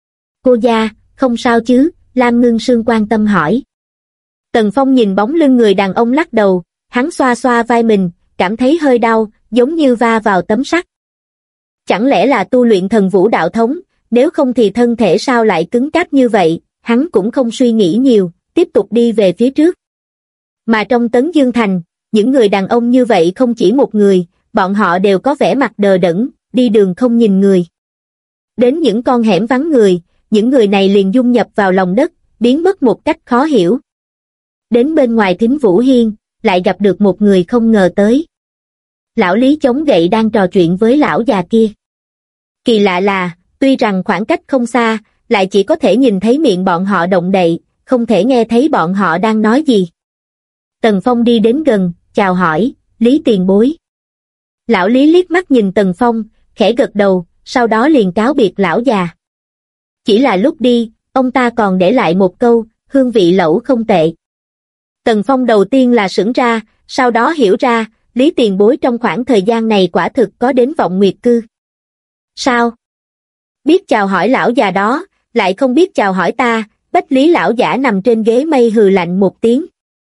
Cô gia, không sao chứ? Lam Ngưng Sương quan tâm hỏi. Tần Phong nhìn bóng lưng người đàn ông lắc đầu, hắn xoa xoa vai mình, cảm thấy hơi đau, giống như va vào tấm sắt. Chẳng lẽ là tu luyện thần vũ đạo thống, nếu không thì thân thể sao lại cứng cáp như vậy, hắn cũng không suy nghĩ nhiều, tiếp tục đi về phía trước. Mà trong Tấn Dương Thành, những người đàn ông như vậy không chỉ một người, bọn họ đều có vẻ mặt đờ đẫn, đi đường không nhìn người. Đến những con hẻm vắng người, những người này liền dung nhập vào lòng đất, biến mất một cách khó hiểu. Đến bên ngoài Thính Vũ Hiên, lại gặp được một người không ngờ tới. Lão Lý chống gậy đang trò chuyện với lão già kia. Kỳ lạ là, tuy rằng khoảng cách không xa, lại chỉ có thể nhìn thấy miệng bọn họ động đậy, không thể nghe thấy bọn họ đang nói gì. Tần Phong đi đến gần, chào hỏi, Lý tiền bối. Lão Lý liếc mắt nhìn Tần Phong, khẽ gật đầu, sau đó liền cáo biệt lão già. Chỉ là lúc đi, ông ta còn để lại một câu, hương vị lẩu không tệ. Tần Phong đầu tiên là sững ra, sau đó hiểu ra, Lý tiền bối trong khoảng thời gian này quả thực có đến Vọng Nguyệt Cư. Sao? Biết chào hỏi lão già đó, lại không biết chào hỏi ta, Bách Lý lão giả nằm trên ghế mây hừ lạnh một tiếng.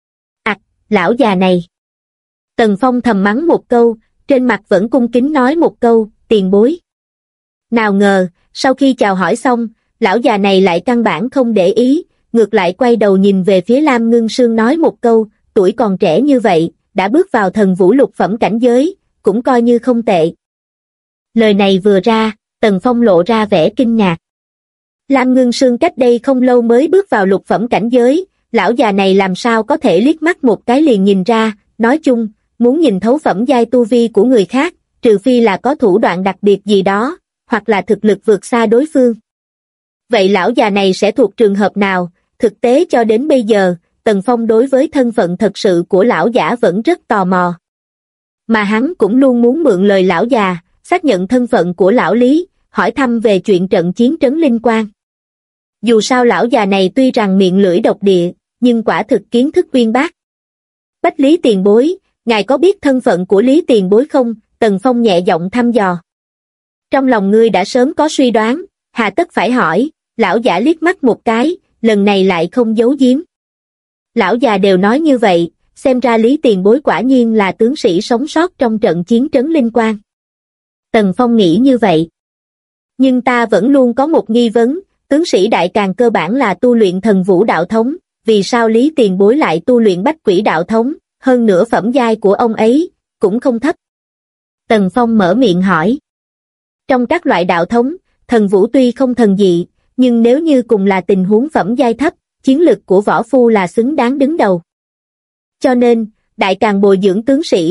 Lão già này. Tần Phong thầm mắng một câu, trên mặt vẫn cung kính nói một câu, tiền bối. Nào ngờ, sau khi chào hỏi xong, lão già này lại căn bản không để ý, ngược lại quay đầu nhìn về phía Lam Ngưng Sương nói một câu, tuổi còn trẻ như vậy, đã bước vào thần vũ lục phẩm cảnh giới, cũng coi như không tệ. Lời này vừa ra, Tần Phong lộ ra vẻ kinh ngạc. Lam Ngưng Sương cách đây không lâu mới bước vào lục phẩm cảnh giới, lão già này làm sao có thể liếc mắt một cái liền nhìn ra, nói chung, muốn nhìn thấu phẩm giai tu vi của người khác, trừ phi là có thủ đoạn đặc biệt gì đó, hoặc là thực lực vượt xa đối phương. Vậy lão già này sẽ thuộc trường hợp nào? Thực tế cho đến bây giờ, Tần Phong đối với thân phận thật sự của lão giả vẫn rất tò mò. Mà hắn cũng luôn muốn mượn lời lão già, xác nhận thân phận của lão Lý, hỏi thăm về chuyện trận chiến trấn Linh Quang. Dù sao lão già này tuy rằng miệng lưỡi độc địa, nhưng quả thực kiến thức uyên bác. Bách Lý tiền bối, ngài có biết thân phận của Lý tiền bối không? Tần Phong nhẹ giọng thăm dò. Trong lòng ngươi đã sớm có suy đoán, hà tất phải hỏi, lão giả liếc mắt một cái, lần này lại không giấu giếm. Lão già đều nói như vậy, xem ra Lý tiền bối quả nhiên là tướng sĩ sống sót trong trận chiến trấn Linh Quang. Tần Phong nghĩ như vậy. Nhưng ta vẫn luôn có một nghi vấn, tướng sĩ đại càn cơ bản là tu luyện thần vũ đạo thống, vì sao Lý tiền bối lại tu luyện bách quỷ đạo thống, hơn nữa phẩm giai của ông ấy, cũng không thấp. Tần Phong mở miệng hỏi. Trong các loại đạo thống, thần vũ tuy không thần dị, nhưng nếu như cùng là tình huống phẩm giai thấp, chiến lực của võ phu là xứng đáng đứng đầu. Cho nên, đại càn bồi dưỡng tướng sĩ,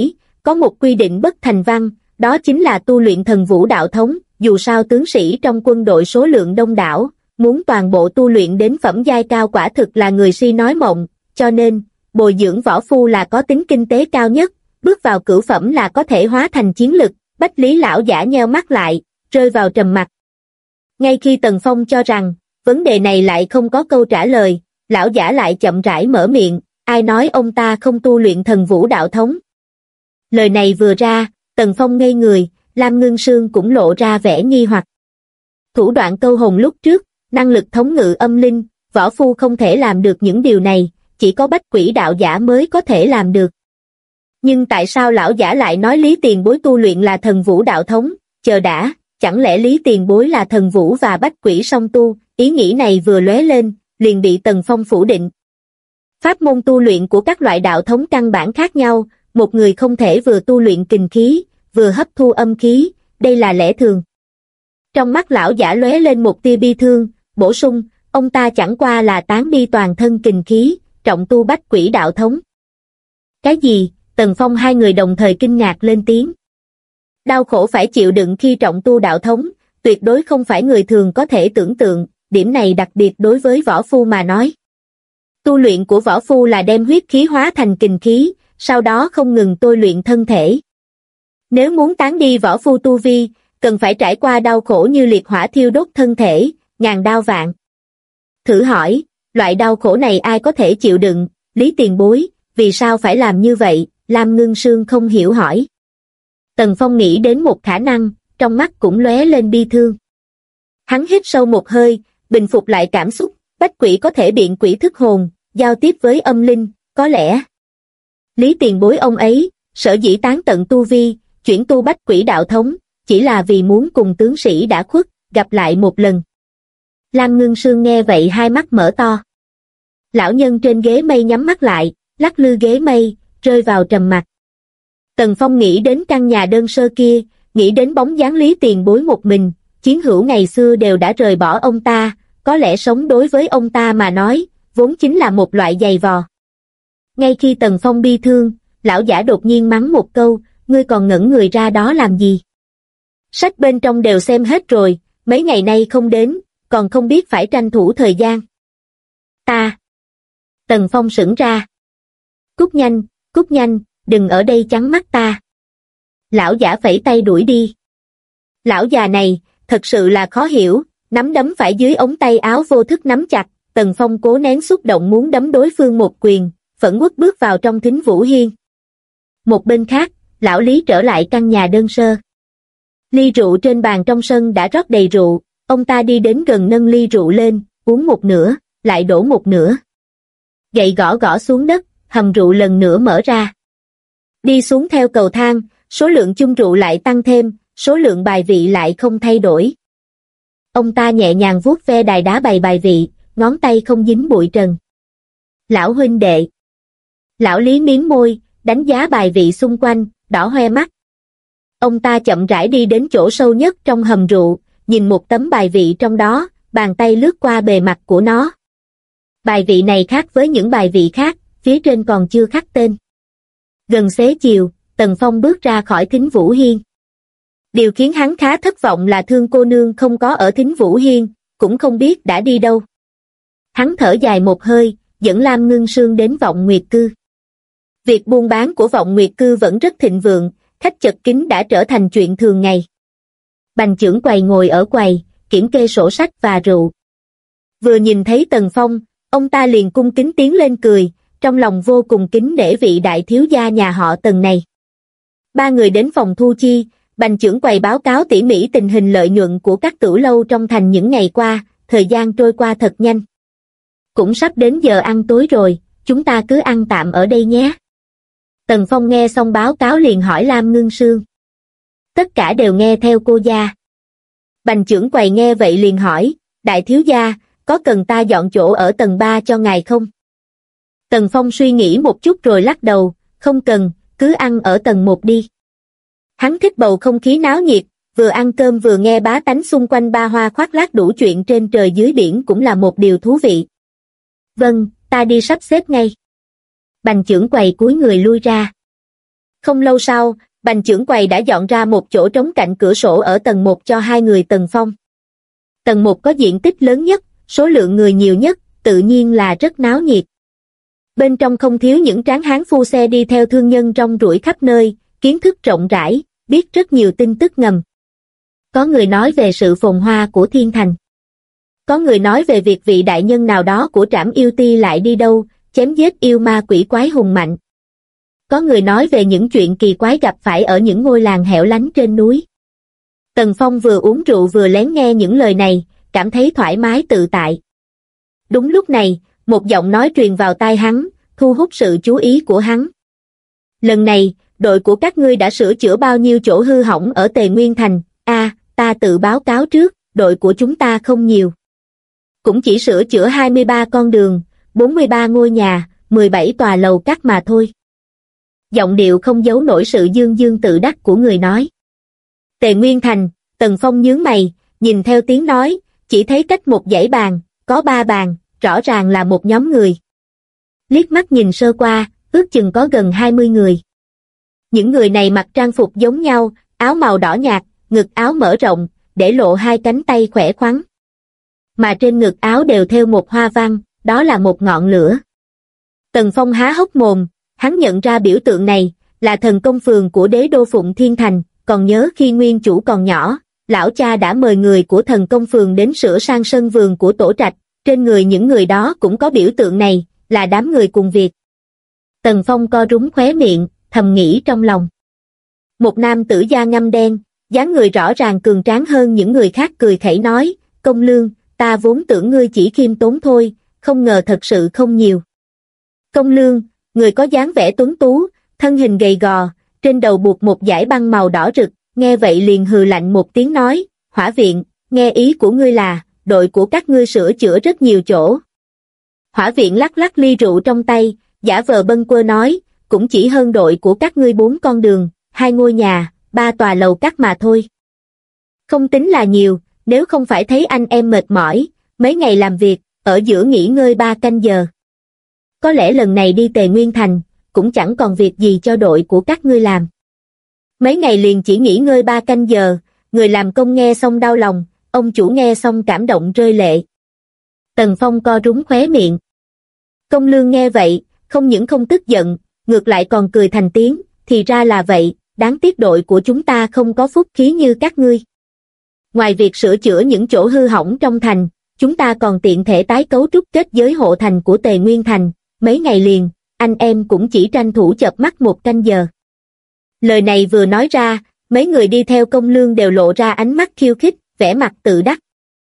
có một quy định bất thành văn, đó chính là tu luyện thần vũ đạo thống, dù sao tướng sĩ trong quân đội số lượng đông đảo, muốn toàn bộ tu luyện đến phẩm giai cao quả thực là người si nói mộng, cho nên, bồi dưỡng võ phu là có tính kinh tế cao nhất, bước vào cửu phẩm là có thể hóa thành chiến lực. Bách Lý lão giả nheo mắt lại, rơi vào trầm mặc. Ngay khi Tần Phong cho rằng, vấn đề này lại không có câu trả lời, lão giả lại chậm rãi mở miệng, ai nói ông ta không tu luyện thần vũ đạo thống. Lời này vừa ra, Tần Phong ngây người, Lam Ngưng Sương cũng lộ ra vẻ nghi hoặc. Thủ đoạn câu hồn lúc trước, năng lực thống ngự âm linh, võ phu không thể làm được những điều này, chỉ có bách quỷ đạo giả mới có thể làm được. Nhưng tại sao lão giả lại nói Lý Tiền Bối tu luyện là thần vũ đạo thống, chờ đã, chẳng lẽ Lý Tiền Bối là thần vũ và bách quỷ song tu, ý nghĩ này vừa lóe lên, liền bị Tần Phong phủ định. Pháp môn tu luyện của các loại đạo thống căn bản khác nhau, một người không thể vừa tu luyện kình khí, vừa hấp thu âm khí, đây là lẽ thường. Trong mắt lão giả lóe lên một tia bi thương, bổ sung, ông ta chẳng qua là tán đi toàn thân kình khí, trọng tu bách quỷ đạo thống. Cái gì? Tần Phong hai người đồng thời kinh ngạc lên tiếng. Đau khổ phải chịu đựng khi trọng tu đạo thống, tuyệt đối không phải người thường có thể tưởng tượng, điểm này đặc biệt đối với võ phu mà nói. Tu luyện của võ phu là đem huyết khí hóa thành kình khí, sau đó không ngừng tôi luyện thân thể. Nếu muốn tán đi võ phu tu vi, cần phải trải qua đau khổ như liệt hỏa thiêu đốt thân thể, ngàn đao vạn. Thử hỏi, loại đau khổ này ai có thể chịu đựng, Lý Tiền Bối, vì sao phải làm như vậy? Lam Ngưng Sương không hiểu hỏi. Tần Phong nghĩ đến một khả năng, trong mắt cũng lóe lên bi thương. Hắn hít sâu một hơi, bình phục lại cảm xúc, bách quỷ có thể biện quỷ thức hồn, giao tiếp với âm linh, có lẽ. Lý Tiền Bối ông ấy, sở dĩ tán tận tu vi, chuyển tu bách quỷ đạo thống, chỉ là vì muốn cùng tướng sĩ đã khuất, gặp lại một lần. Lam Ngưng Sương nghe vậy hai mắt mở to. Lão nhân trên ghế mây nhắm mắt lại, lắc lư ghế mây, rơi vào trầm mặc. Tần Phong nghĩ đến căn nhà đơn sơ kia, nghĩ đến bóng dáng Lý Tiền Bối một mình, chiến hữu ngày xưa đều đã rời bỏ ông ta, có lẽ sống đối với ông ta mà nói, vốn chính là một loại giày vò. Ngay khi Tần Phong bi thương, lão giả đột nhiên mắng một câu, ngươi còn ngẩn người ra đó làm gì? Sách bên trong đều xem hết rồi, mấy ngày nay không đến, còn không biết phải tranh thủ thời gian. Ta. Tần Phong sững ra. Cút nhanh, đừng ở đây chắn mắt ta. Lão giả phẩy tay đuổi đi. Lão già này, thật sự là khó hiểu, nắm đấm phải dưới ống tay áo vô thức nắm chặt, Tần Phong cố nén xúc động muốn đấm đối phương một quyền, phẫn uất bước vào trong thính Vũ Hiên. Một bên khác, lão Lý trở lại căn nhà đơn sơ. Ly rượu trên bàn trong sân đã rót đầy rượu, ông ta đi đến gần nâng ly rượu lên, uống một nửa, lại đổ một nửa. Gậy gõ xuống đất, hầm rượu lần nữa mở ra. Đi xuống theo cầu thang, số lượng chung rượu lại tăng thêm, số lượng bài vị lại không thay đổi. Ông ta nhẹ nhàng vuốt ve đài đá bày bài vị, ngón tay không dính bụi trần. Lão huynh đệ. Lão Lý miếm môi, đánh giá bài vị xung quanh, đỏ hoe mắt. Ông ta chậm rãi đi đến chỗ sâu nhất trong hầm rượu, nhìn một tấm bài vị trong đó, bàn tay lướt qua bề mặt của nó. Bài vị này khác với những bài vị khác, phía trên còn chưa khắc tên. Gần xế chiều, Tần Phong bước ra khỏi thính Vũ Hiên. Điều khiến hắn khá thất vọng là Thương cô nương không có ở thính Vũ Hiên, cũng không biết đã đi đâu. Hắn thở dài một hơi, dẫn Lam Ngưng Sương đến Vọng Nguyệt Cư. Việc buôn bán của Vọng Nguyệt Cư vẫn rất thịnh vượng, khách chật kín đã trở thành chuyện thường ngày. Bành trưởng quầy ngồi ở quầy, kiểm kê sổ sách và rượu. Vừa nhìn thấy Tần Phong, ông ta liền cung kính tiến lên cười, trong lòng vô cùng kính nể vị đại thiếu gia nhà họ Tần này. Ba người đến phòng thu chi, Bành trưởng quầy báo cáo tỉ mỉ tình hình lợi nhuận của các tửu lâu trong thành những ngày qua, thời gian trôi qua thật nhanh. Cũng sắp đến giờ ăn tối rồi, chúng ta cứ ăn tạm ở đây nhé. Tần Phong nghe xong báo cáo liền hỏi Lam Ngưng Sương. Tất cả đều nghe theo cô gia. Bành trưởng quầy nghe vậy liền hỏi, đại thiếu gia, có cần ta dọn chỗ ở tầng 3 cho ngài không? Tần Phong suy nghĩ một chút rồi lắc đầu, không cần, cứ ăn ở tầng 1 đi. Hắn thích bầu không khí náo nhiệt, vừa ăn cơm vừa nghe bá tánh xung quanh ba hoa khoác lác đủ chuyện trên trời dưới biển cũng là một điều thú vị. Vâng, ta đi sắp xếp ngay. Bành trưởng quầy cúi người lui ra. Không lâu sau, Bành trưởng quầy đã dọn ra một chỗ trống cạnh cửa sổ ở tầng 1 cho hai người Tần Phong. Tầng 1 có diện tích lớn nhất, số lượng người nhiều nhất, tự nhiên là rất náo nhiệt. Bên trong không thiếu những tráng hán phu xe đi theo thương nhân rong ruổi khắp nơi, kiến thức rộng rãi, biết rất nhiều tin tức ngầm. Có người nói về sự phồn hoa của Thiên Thành. Có người nói về việc vị đại nhân nào đó của Trảm Yêu Ti lại đi đâu, chém giết yêu ma quỷ quái hùng mạnh. Có người nói về những chuyện kỳ quái gặp phải ở những ngôi làng hẻo lánh trên núi. Tần Phong vừa uống rượu vừa lén nghe những lời này, cảm thấy thoải mái tự tại. Đúng lúc này, một giọng nói truyền vào tai hắn, thu hút sự chú ý của hắn. Lần này, đội của các ngươi đã sửa chữa bao nhiêu chỗ hư hỏng ở Tề Nguyên Thành? Ta tự báo cáo trước, đội của chúng ta không nhiều. Cũng chỉ sửa chữa 23 con đường, 43 ngôi nhà, 17 tòa lầu các mà thôi. Giọng điệu không giấu nổi sự dương dương tự đắc của người nói. Tề Nguyên Thành, Tần Phong nhướng mày, nhìn theo tiếng nói, chỉ thấy cách một dãy bàn, có 3 bàn, rõ ràng là một nhóm người. Liếc mắt nhìn sơ qua, ước chừng có gần 20 người. Những người này mặc trang phục giống nhau, áo màu đỏ nhạt, ngực áo mở rộng, để lộ hai cánh tay khỏe khoắn. Mà trên ngực áo đều thêu một hoa văn, đó là một ngọn lửa. Tần Phong há hốc mồm, hắn nhận ra biểu tượng này, là thần công phường của đế đô Phụng Thiên Thành, còn nhớ khi nguyên chủ còn nhỏ, lão cha đã mời người của thần công phường đến sửa sang sân vườn của tổ trạch, trên người những người đó cũng có biểu tượng này, là đám người cùng việc. Tần Phong co rúm khóe miệng, thầm nghĩ trong lòng. Một nam tử da ngăm đen, dáng người rõ ràng cường tráng hơn những người khác cười khẩy nói, Công Lương, ta vốn tưởng ngươi chỉ khiêm tốn thôi, không ngờ thật sự không nhiều. Công Lương, người có dáng vẻ tuấn tú, thân hình gầy gò, trên đầu buộc một dải băng màu đỏ rực, nghe vậy liền hừ lạnh một tiếng nói, Hỏa Viện, nghe ý của ngươi là, đội của các ngươi sửa chữa rất nhiều chỗ. Hỏa Viện lắc lắc ly rượu trong tay, giả vờ bâng quơ nói, cũng chỉ hơn đội của các ngươi 4 con đường, 2 ngôi nhà, 3 tòa lầu các mà thôi. Không tính là nhiều, nếu không phải thấy anh em mệt mỏi, mấy ngày làm việc, ở giữa nghỉ ngơi 3 canh giờ. Có lẽ lần này đi Tề Nguyên Thành, cũng chẳng còn việc gì cho đội của các ngươi làm. Mấy ngày liền chỉ nghỉ ngơi 3 canh giờ, người làm công nghe xong đau lòng, ông chủ nghe xong cảm động rơi lệ. Tần Phong co rúm khóe miệng. Công Lương nghe vậy, không những không tức giận, ngược lại còn cười thành tiếng, thì ra là vậy, đáng tiếc đội của chúng ta không có phúc khí như các ngươi. Ngoài việc sửa chữa những chỗ hư hỏng trong thành, chúng ta còn tiện thể tái cấu trúc kết giới hộ thành của Tề Nguyên Thành, mấy ngày liền, anh em cũng chỉ tranh thủ chợp mắt 1 canh giờ. Lời này vừa nói ra, mấy người đi theo Công Lương đều lộ ra ánh mắt khiêu khích, vẻ mặt tự đắc.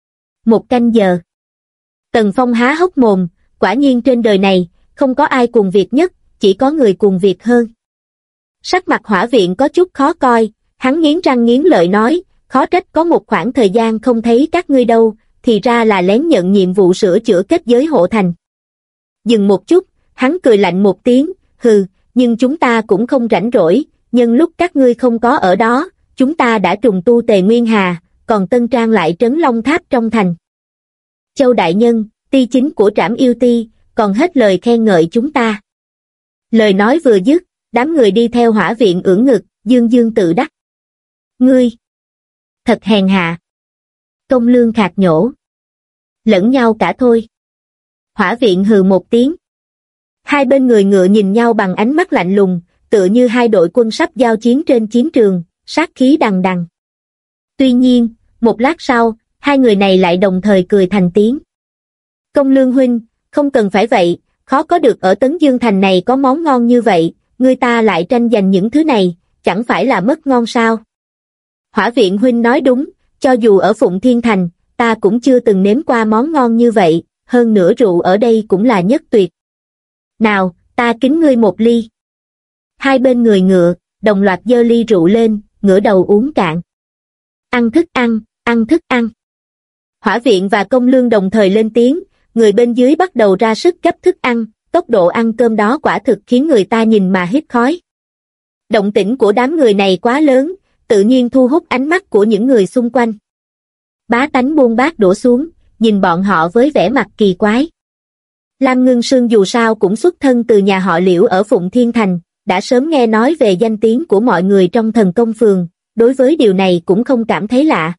1 canh giờ. Tần Phong há hốc mồm, quả nhiên trên đời này, không có ai cùng việc nhất, chỉ có người cùng việc hơn. Sắc mặt Hỏa Viện có chút khó coi, hắn nghiến răng nghiến lợi nói, khó trách có một khoảng thời gian không thấy các ngươi đâu, thì ra là lén nhận nhiệm vụ sửa chữa kết giới hộ thành. Dừng một chút, hắn cười lạnh một tiếng, hừ, nhưng chúng ta cũng không rảnh rỗi, nhân lúc các ngươi không có ở đó, chúng ta đã trùng tu Tề Nguyên Hà, còn tân trang lại trấn Long Tháp trong thành. Châu đại nhân, ti chính của Trảm Yêu Ti, còn hết lời khen ngợi chúng ta. Lời nói vừa dứt, đám người đi theo Hỏa Viện ưỡn ngực, dương dương tự đắc. Ngươi! Thật hèn hạ! Công Lương khạc nhổ. Lẫn nhau cả thôi. Hỏa Viện hừ một tiếng. Hai bên người ngựa nhìn nhau bằng ánh mắt lạnh lùng, tựa như hai đội quân sắp giao chiến trên chiến trường, sát khí đằng đằng. Tuy nhiên, một lát sau, hai người này lại đồng thời cười thành tiếng. Công Lương huynh, không cần phải vậy, khó có được ở Tấn Dương Thành này có món ngon như vậy, người ta lại tranh giành những thứ này, chẳng phải là mất ngon sao? Hỏa Viện huynh nói đúng, cho dù ở Phụng Thiên Thành, ta cũng chưa từng nếm qua món ngon như vậy, hơn nữa rượu ở đây cũng là nhất tuyệt. Nào, ta kính ngươi một ly. Hai bên người ngựa, đồng loạt giơ ly rượu lên, ngửa đầu uống cạn. Ăn thức ăn, ăn thức ăn. Hỏa Viện và Công Lương đồng thời lên tiếng, người bên dưới bắt đầu ra sức gấp thức ăn, tốc độ ăn cơm đó quả thực khiến người ta nhìn mà hít khói. Động tĩnh của đám người này quá lớn, tự nhiên thu hút ánh mắt của những người xung quanh. Bá tánh buông bát đổ xuống, nhìn bọn họ với vẻ mặt kỳ quái. Lam Ngưng Sương dù sao cũng xuất thân từ nhà họ Liễu ở Phụng Thiên Thành, đã sớm nghe nói về danh tiếng của mọi người trong thần công phường, đối với điều này cũng không cảm thấy lạ.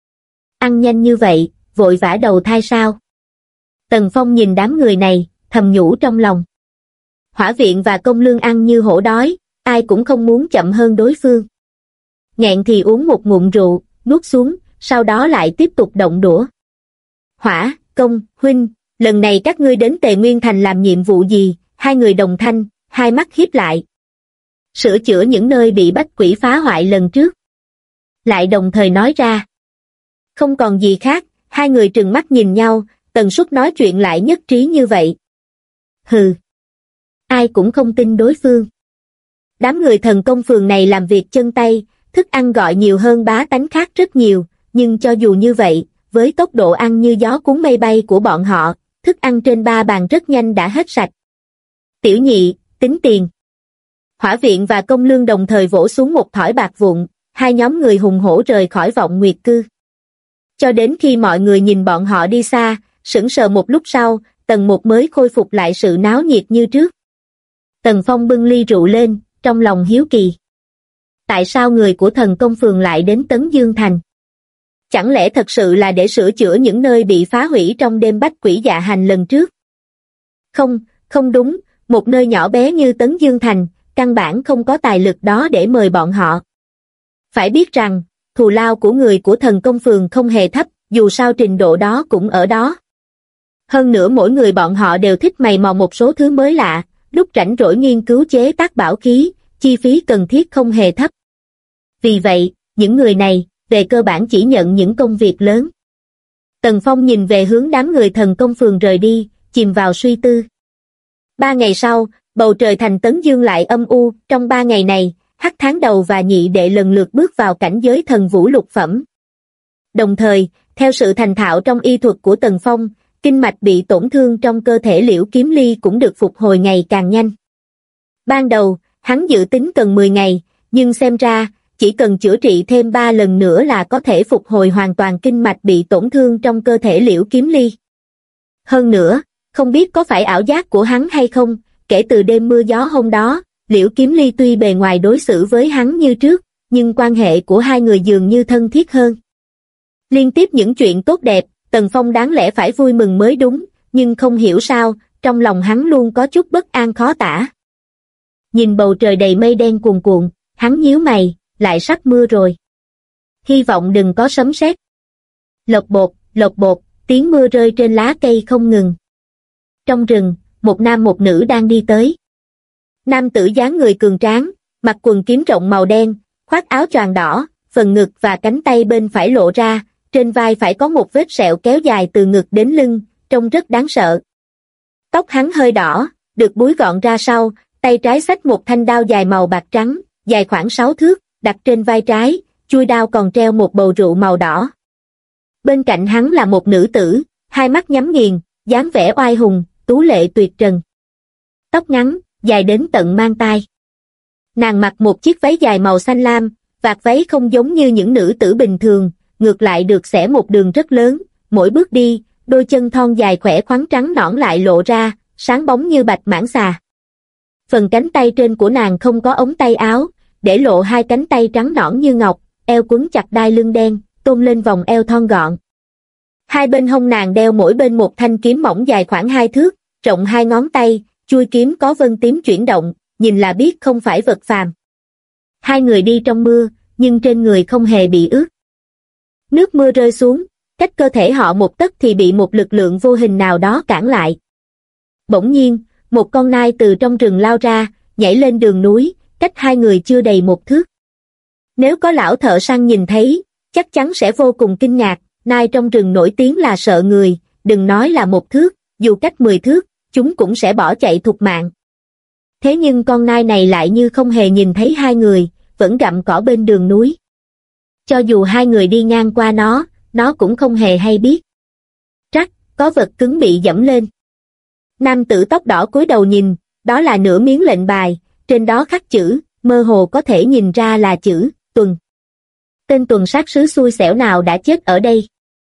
Ăn nhanh như vậy, vội vã đầu thai sao? Tần Phong nhìn đám người này, thầm nhủ trong lòng. Hỏa viện và công lương ăn như hổ đói, ai cũng không muốn chậm hơn đối phương. Nghẹn thì uống một ngụm rượu, nuốt xuống, sau đó lại tiếp tục động đũa. Hỏa, công, huynh, lần này các ngươi đến Tề Nguyên Thành làm nhiệm vụ gì? Hai người đồng thanh, hai mắt híp lại. Sửa chữa những nơi bị bách quỷ phá hoại lần trước. Lại đồng thời nói ra. Không còn gì khác, hai người trừng mắt nhìn nhau, tần suất nói chuyện lại nhất trí như vậy. Hừ. Ai cũng không tin đối phương. Đám người thần công phường này làm việc chân tay, thức ăn gọi nhiều hơn bá tánh khác rất nhiều, nhưng cho dù như vậy, với tốc độ ăn như gió cuốn mây bay của bọn họ, thức ăn trên ba bàn rất nhanh đã hết sạch. Tiểu nhị, tính tiền. Hỏa viện và công lương đồng thời vỗ xuống một thỏi bạc vụn, hai nhóm người hùng hổ rời khỏi vọng nguyệt cư. Cho đến khi mọi người nhìn bọn họ đi xa, sững sờ một lúc sau, Tần Một mới khôi phục lại sự náo nhiệt như trước. Tần Phong bưng ly rượu lên, trong lòng hiếu kỳ. Tại sao người của thần công phường lại đến Tấn Dương Thành? Chẳng lẽ thật sự là để sửa chữa những nơi bị phá hủy trong đêm bách quỷ dạ hành lần trước? Không, không đúng, một nơi nhỏ bé như Tấn Dương Thành, căn bản không có tài lực đó để mời bọn họ. Phải biết rằng, thù lao của người của thần công phường không hề thấp, dù sao trình độ đó cũng ở đó. Hơn nữa mỗi người bọn họ đều thích mày mò một số thứ mới lạ, lúc rảnh rỗi nghiên cứu chế tác bảo khí, chi phí cần thiết không hề thấp. Vì vậy, những người này, về cơ bản chỉ nhận những công việc lớn. Tần Phong nhìn về hướng đám người thần công phường rời đi, chìm vào suy tư. 3 ngày sau, bầu trời thành Tấn Dương lại âm u, trong 3 ngày này, Hắc Tháng Đầu và Nhị Đệ lần lượt bước vào cảnh giới thần vũ lục phẩm. Đồng thời, theo sự thành thạo trong y thuật của Tần Phong, kinh mạch bị tổn thương trong cơ thể Liễu Kiếm Ly cũng được phục hồi ngày càng nhanh. Ban đầu, hắn dự tính cần 10 ngày, nhưng xem ra, chỉ cần chữa trị thêm 3 lần nữa là có thể phục hồi hoàn toàn kinh mạch bị tổn thương trong cơ thể Liễu Kiếm Ly. Hơn nữa, không biết có phải ảo giác của hắn hay không, kể từ đêm mưa gió hôm đó, Liễu Kiếm Ly tuy bề ngoài đối xử với hắn như trước, nhưng quan hệ của hai người dường như thân thiết hơn. Liên tiếp những chuyện tốt đẹp, Tần Phong đáng lẽ phải vui mừng mới đúng, nhưng không hiểu sao, trong lòng hắn luôn có chút bất an khó tả. Nhìn bầu trời đầy mây đen cuồn cuộn, hắn nhíu mày, lại sắp mưa rồi. Hy vọng đừng có sấm sét. Lộc bột, tiếng mưa rơi trên lá cây không ngừng. Trong rừng, một nam một nữ đang đi tới. Nam tử dáng người cường tráng, mặc quần kiếm rộng màu đen, khoác áo choàng đỏ, phần ngực và cánh tay bên phải lộ ra, trên vai phải có một vết sẹo kéo dài từ ngực đến lưng, trông rất đáng sợ. Tóc hắn hơi đỏ, được búi gọn ra sau, tay trái xách một thanh đao dài màu bạc trắng, dài khoảng 6 thước, đặt trên vai trái, chuôi đao còn treo một bầu rượu màu đỏ. Bên cạnh hắn là một nữ tử, hai mắt nhắm nghiền, dáng vẻ oai hùng, tú lệ tuyệt trần. Tóc ngắn, dài đến tận mang tai. Nàng mặc một chiếc váy dài màu xanh lam, vạt váy không giống như những nữ tử bình thường, ngược lại được xẻ một đường rất lớn, mỗi bước đi, đôi chân thon dài khỏe khoắn trắng nõn lại lộ ra, sáng bóng như bạch mãng xà. Phần cánh tay trên của nàng không có ống tay áo, để lộ hai cánh tay trắng nõn như ngọc, eo quấn chặt đai lưng đen, tôn lên vòng eo thon gọn. Hai bên hông nàng đeo mỗi bên một thanh kiếm mỏng dài khoảng 2 thước, rộng 2 ngón tay, chuôi kiếm có vân tím chuyển động, nhìn là biết không phải vật phàm. Hai người đi trong mưa, nhưng trên người không hề bị ướt. Nước mưa rơi xuống, cách cơ thể họ một tấc thì bị một lực lượng vô hình nào đó cản lại. Bỗng nhiên, một con nai từ trong rừng lao ra, nhảy lên đường núi, cách hai người chưa đầy 1 thước. Nếu có lão thợ săn nhìn thấy, chắc chắn sẽ vô cùng kinh ngạc, nai trong rừng nổi tiếng là sợ người, đừng nói là 1 thước, dù cách 10 thước, chúng cũng sẽ bỏ chạy thục mạng. Thế nhưng con nai này lại như không hề nhìn thấy hai người, vẫn gặm cỏ bên đường núi. Cho dù hai người đi ngang qua nó cũng không hề hay biết. Trắc, có vật cứng bị giẫm lên. Nam tử tóc đỏ cúi đầu nhìn, đó là nửa miếng lệnh bài, trên đó khắc chữ, mơ hồ có thể nhìn ra là chữ, Tuần. Tên tuần sát sứ xui xẻo nào đã chết ở đây?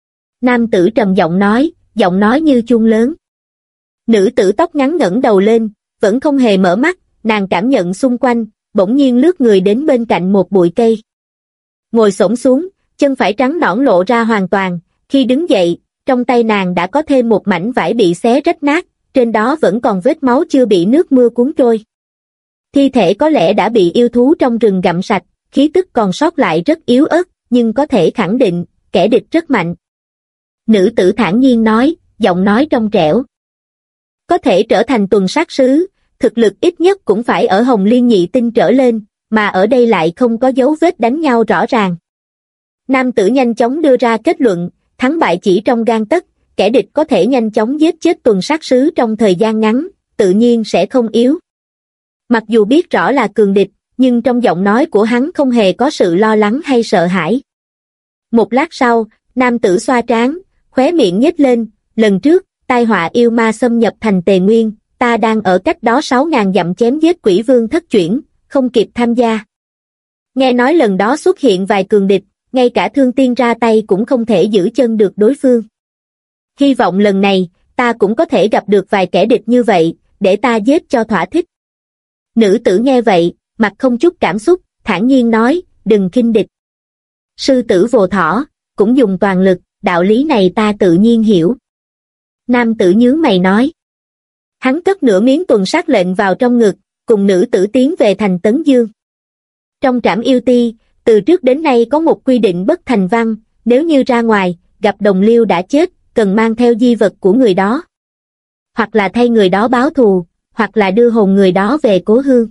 Nam tử trầm giọng nói như chuông lớn. Nữ tử tóc ngắn ngẩng đầu lên, vẫn không hề mở mắt, nàng cảm nhận xung quanh, bỗng nhiên lướt người đến bên cạnh một bụi cây. Ngồi xổm xuống, chân phải trắng nõn lộ ra hoàn toàn, khi đứng dậy, trong tay nàng đã có thêm một mảnh vải bị xé rách nát, trên đó vẫn còn vết máu chưa bị nước mưa cuốn trôi. Thi thể có lẽ đã bị yêu thú trong rừng gặm sạch, khí tức còn sót lại rất yếu ớt, nhưng có thể khẳng định, kẻ địch rất mạnh. Nữ tử thản nhiên nói, giọng nói trong trẻo. Có thể trở thành tuần sát sứ, thực lực ít nhất cũng phải ở Hồng Liên nhị tinh trở lên, mà ở đây lại không có dấu vết đánh nhau rõ ràng. Nam tử nhanh chóng đưa ra kết luận, thắng bại chỉ trong gang tấc, kẻ địch có thể nhanh chóng giết chết tuần sát sứ trong thời gian ngắn, tự nhiên sẽ không yếu. Mặc dù biết rõ là cường địch, nhưng trong giọng nói của hắn không hề có sự lo lắng hay sợ hãi. Một lát sau, nam tử xoa trán, khóe miệng nhếch lên, lần trước, tai họa yêu ma xâm nhập thành Tề Nguyên, ta đang ở cách đó 6.000 dặm chém giết quỷ vương thất chuyển, không kịp tham gia. Nghe nói lần đó xuất hiện vài cường địch, ngay cả Thương Tiên ra tay cũng không thể giữ chân được đối phương. Hy vọng lần này, ta cũng có thể gặp được vài kẻ địch như vậy, để ta giết cho thỏa thích. Nữ tử nghe vậy, mặt không chút cảm xúc, thản nhiên nói, đừng khinh địch. Sư tử Vô Thỏ, cũng dùng toàn lực, đạo lý này ta tự nhiên hiểu. Nam tử nhướng mày nói. Hắn cất nửa miếng tuần sát lệnh vào trong ngực, cùng nữ tử tiến về thành Tấn Dương. Trong trảm yêu ti, từ trước đến nay có một quy định bất thành văn, nếu như ra ngoài, gặp đồng liêu đã chết, cần mang theo di vật của người đó. Hoặc là thay người đó báo thù, hoặc là đưa hồn người đó về cố hương.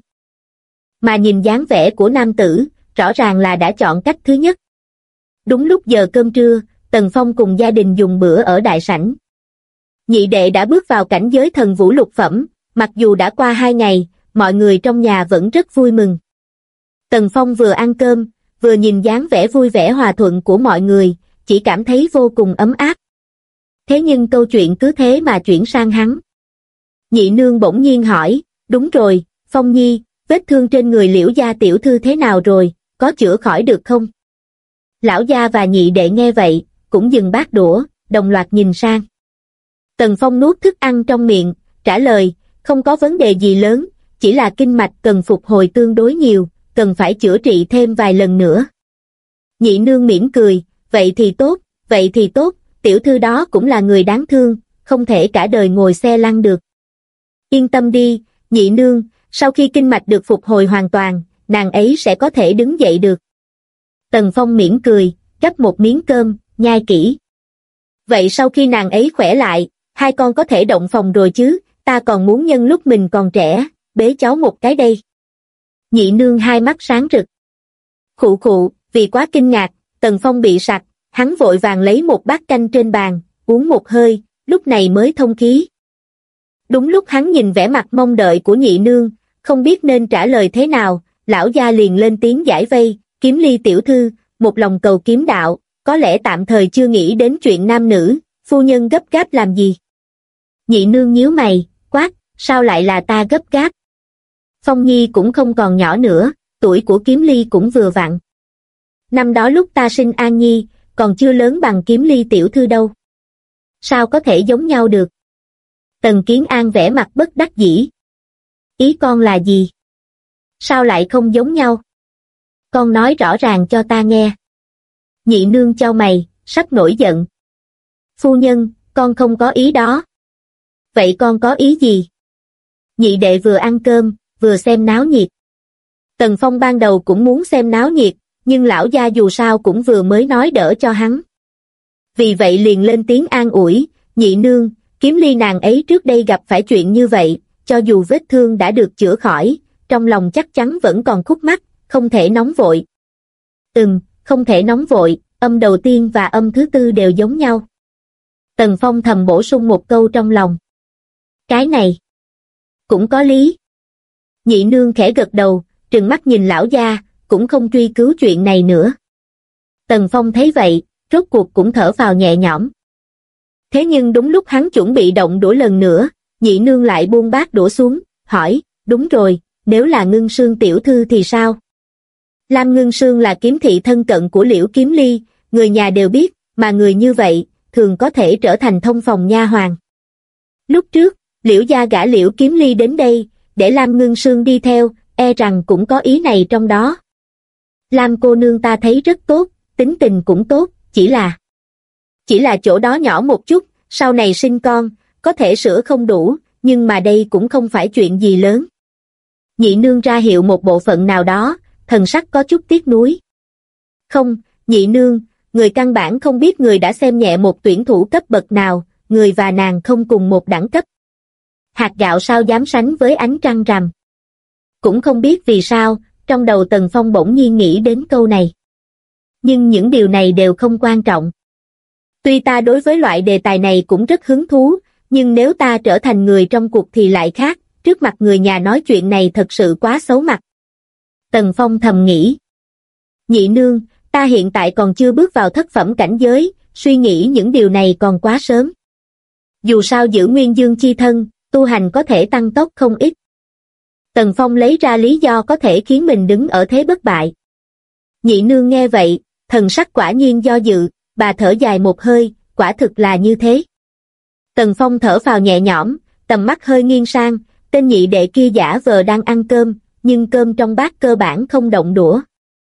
Mà nhìn dáng vẻ của nam tử, rõ ràng là đã chọn cách thứ nhất. Đúng lúc giờ cơm trưa, Tần Phong cùng gia đình dùng bữa ở đại sảnh. Nhị đệ đã bước vào cảnh giới thần vũ lục phẩm, mặc dù đã qua 2 ngày, mọi người trong nhà vẫn rất vui mừng. Tần Phong vừa ăn cơm, vừa nhìn dáng vẻ vui vẻ hòa thuận của mọi người, chỉ cảm thấy vô cùng ấm áp. Thế nhưng câu chuyện cứ thế mà chuyển sang hắn. Nhị nương bỗng nhiên hỏi, đúng rồi, Phong Nhi, vết thương trên người Liễu gia tiểu thư thế nào rồi, có chữa khỏi được không? Lão gia và nhị đệ nghe vậy, cũng dừng bát đũa, đồng loạt nhìn sang. Tần Phong nuốt thức ăn trong miệng, trả lời, không có vấn đề gì lớn, chỉ là kinh mạch cần phục hồi tương đối nhiều, cần phải chữa trị thêm vài lần nữa. Nhị nương mỉm cười, vậy thì tốt, tiểu thư đó cũng là người đáng thương, không thể cả đời ngồi xe lăn được. Yên tâm đi, nhị nương, sau khi kinh mạch được phục hồi hoàn toàn, nàng ấy sẽ có thể đứng dậy được. Tần Phong mỉm cười, gắp một miếng cơm, nhai kỹ. Vậy sau khi nàng ấy khỏe lại, hai con có thể động phòng rồi chứ, ta còn muốn nhân lúc mình còn trẻ, bế cháu một cái đây. Nhị nương hai mắt sáng rực. Khụ khụ, vì quá kinh ngạc, Tần Phong bị sặc, hắn vội vàng lấy một bát canh trên bàn, uống một hơi, lúc này mới thông khí. Đúng lúc hắn nhìn vẻ mặt mong đợi của nhị nương, không biết nên trả lời thế nào, lão gia liền lên tiếng giải vây, Kiếm Ly tiểu thư, một lòng cầu kiếm đạo, có lẽ tạm thời chưa nghĩ đến chuyện nam nữ, phu nhân gấp gáp làm gì? Nhị nương nhíu mày, quát, sao lại là ta gấp gáp? Phong Nhi cũng không còn nhỏ nữa, tuổi của Kiếm Ly cũng vừa vặn. Năm đó lúc ta sinh An Nhi, còn chưa lớn bằng Kiếm Ly tiểu thư đâu. Sao có thể giống nhau được? Tần Kiến An vẻ mặt bất đắc dĩ. Ý con là gì? Sao lại không giống nhau? Con nói rõ ràng cho ta nghe. Nhị nương chau mày, sắp nổi giận. Phu nhân, con không có ý đó. Vậy con có ý gì? Nhị đệ vừa ăn cơm, vừa xem náo nhiệt. Tần Phong ban đầu cũng muốn xem náo nhiệt, nhưng lão gia dù sao cũng vừa mới nói đỡ cho hắn. Vì vậy liền lên tiếng an ủi, nhị nương, Kiếm Ly nàng ấy trước đây gặp phải chuyện như vậy, cho dù vết thương đã được chữa khỏi, trong lòng chắc chắn vẫn còn khúc mắc, không thể nóng vội. Không thể nóng vội, âm đầu tiên và âm thứ tư đều giống nhau. Tần Phong thầm bổ sung một câu trong lòng. Cái này cũng có lý. Nhị nương khẽ gật đầu, trừng mắt nhìn lão gia, cũng không truy cứu chuyện này nữa. Tần Phong thấy vậy, rốt cuộc cũng thở phào nhẹ nhõm. Thế nhưng đúng lúc hắn chuẩn bị động đũa lần nữa, nhị nương lại buông bát đũa xuống, hỏi, đúng rồi, nếu là Ngưng Sương tiểu thư thì sao? Lam Ngưng Sương là kiếm thị thân cận của Liễu Kiếm Ly, người nhà đều biết, mà người như vậy, thường có thể trở thành thông phòng nha hoàn. Lúc trước, Liễu gia gả Liễu Kiếm Ly đến đây, để Lam Ngưng Sương đi theo, e rằng cũng có ý này trong đó. Lam cô nương ta thấy rất tốt, tính tình cũng tốt, chỉ là chỗ đó nhỏ một chút, sau này sinh con, có thể sữa không đủ, nhưng mà đây cũng không phải chuyện gì lớn. Nhị nương ra hiệu một bộ phận nào đó, thần sắc có chút tiếc nuối. Không, nhị nương, người căn bản không biết người đã xem nhẹ một tuyển thủ cấp bậc nào, người và nàng không cùng một đẳng cấp. Hạt gạo sao dám sánh với ánh trăng rằm. Cũng không biết vì sao, trong đầu Tần Phong bỗng nhiên nghĩ đến câu này. Nhưng những điều này đều không quan trọng. Tuy ta đối với loại đề tài này cũng rất hứng thú, nhưng nếu ta trở thành người trong cuộc thì lại khác, trước mặt người nhà nói chuyện này thật sự quá xấu mặt. Tần Phong thầm nghĩ. Nhị nương, ta hiện tại còn chưa bước vào thất phẩm cảnh giới, suy nghĩ những điều này còn quá sớm. Dù sao giữ nguyên dương chi thân, tu hành có thể tăng tốc không ít. Tần Phong lấy ra lý do có thể khiến mình đứng ở thế bất bại. Nhị nương nghe vậy, thần sắc quả nhiên do dự, bà thở dài một hơi, quả thực là như thế. Tần Phong thở phào nhẹ nhõm, tầm mắt hơi nghiêng sang, tên nhị đệ kia giả vờ đang ăn cơm, nhưng cơm trong bát cơ bản không động đũa.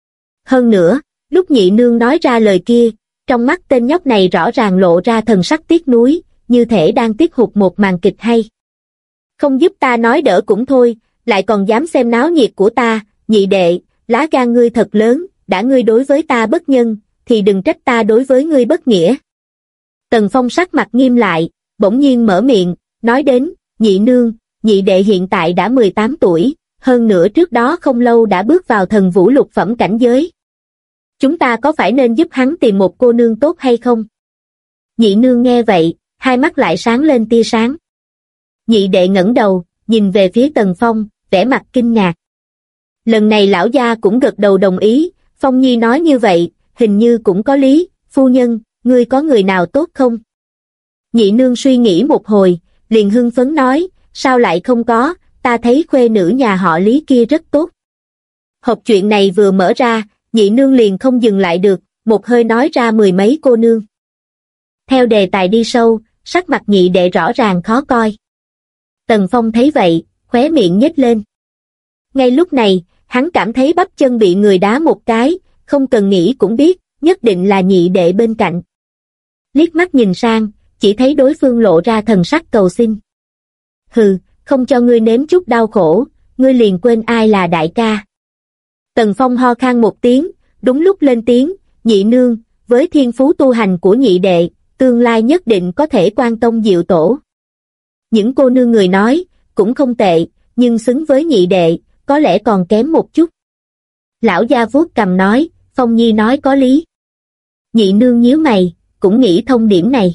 Hơn nữa, lúc nhị nương nói ra lời kia, trong mắt tên nhóc này rõ ràng lộ ra thần sắc tiếc nuối, như thể đang tiếc hụt một màn kịch hay. Không giúp ta nói đỡ cũng thôi, lại còn dám xem náo nhiệt của ta, nhị đệ, lá gan ngươi thật lớn, đã ngươi đối với ta bất nhân, thì đừng trách ta đối với ngươi bất nghĩa. Tần Phong sắc mặt nghiêm lại, bỗng nhiên mở miệng, nói đến, nhị nương, nhị đệ hiện tại đã 18 tuổi, hơn nữa trước đó không lâu đã bước vào thần vũ lục phẩm cảnh giới. Chúng ta có phải nên giúp hắn tìm một cô nương tốt hay không? Nhị nương nghe vậy, hai mắt lại sáng lên tia sáng. Nhị đệ ngẩng đầu, nhìn về phía Tần Phong, vẻ mặt kinh ngạc. Lần này lão gia cũng gật đầu đồng ý, Phong Nhi nói như vậy, hình như cũng có lý, phu nhân, ngươi có người nào tốt không? Nhị nương suy nghĩ một hồi, liền hưng phấn nói, sao lại không có, ta thấy khuê nữ nhà họ Lý kia rất tốt. Hộp chuyện này vừa mở ra, nhị nương liền không dừng lại được, một hơi nói ra 10 mấy cô nương. Theo đề tài đi sâu, sắc mặt nhị đệ rõ ràng khó coi. Tần Phong thấy vậy, khóe miệng nhếch lên. Ngay lúc này, hắn cảm thấy bắp chân bị người đá một cái, không cần nghĩ cũng biết, nhất định là nhị đệ bên cạnh. Liếc mắt nhìn sang, chỉ thấy đối phương lộ ra thần sắc cầu xin. Hừ, không cho ngươi nếm chút đau khổ, ngươi liền quên ai là đại ca. Tần Phong ho khan một tiếng, đúng lúc lên tiếng, nhị nương, với thiên phú tu hành của nhị đệ, tương lai nhất định có thể quan tông diệu tổ. Những cô nương người nói, cũng không tệ, nhưng xứng với nhị đệ, có lẽ còn kém một chút. Lão gia vuốt cằm nói, Phong Nhi nói có lý. Nhị nương nhíu mày, cũng nghĩ thông điểm này.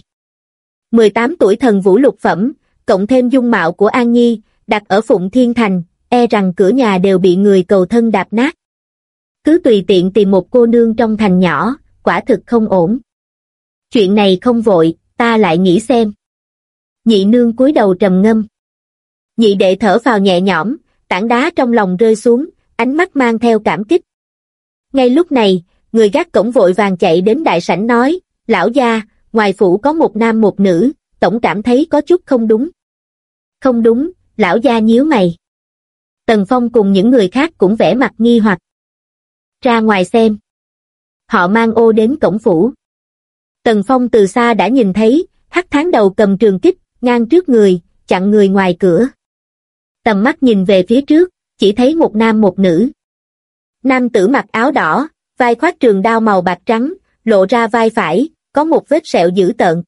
18 tuổi thần vũ lục phẩm, cộng thêm dung mạo của An Nhi, đặt ở Phụng Thiên Thành, e rằng cửa nhà đều bị người cầu thân đạp nát. Cứ tùy tiện tìm một cô nương trong thành nhỏ, quả thực không ổn. Chuyện này không vội, ta lại nghĩ xem. Nhị nương cúi đầu trầm ngâm. Nhị đệ thở phào nhẹ nhõm, tảng đá trong lòng rơi xuống, ánh mắt mang theo cảm kích. Ngay lúc này, người gác cổng vội vàng chạy đến đại sảnh nói, lão gia, ngoài phủ có một nam một nữ, tổng cảm thấy có chút không đúng. Không đúng, lão gia nhíu mày. Tần Phong cùng những người khác cũng vẻ mặt nghi hoặc. Ra ngoài xem. Họ mang ô đến cổng phủ. Tần Phong từ xa đã nhìn thấy, hắc tháng đầu cầm trường kích, ngang trước người, chặn người ngoài cửa. Tầm mắt nhìn về phía trước, chỉ thấy một nam một nữ. Nam tử mặc áo đỏ, vai khoác trường đao màu bạc trắng, lộ ra vai phải, có một vết sẹo dữ tợn.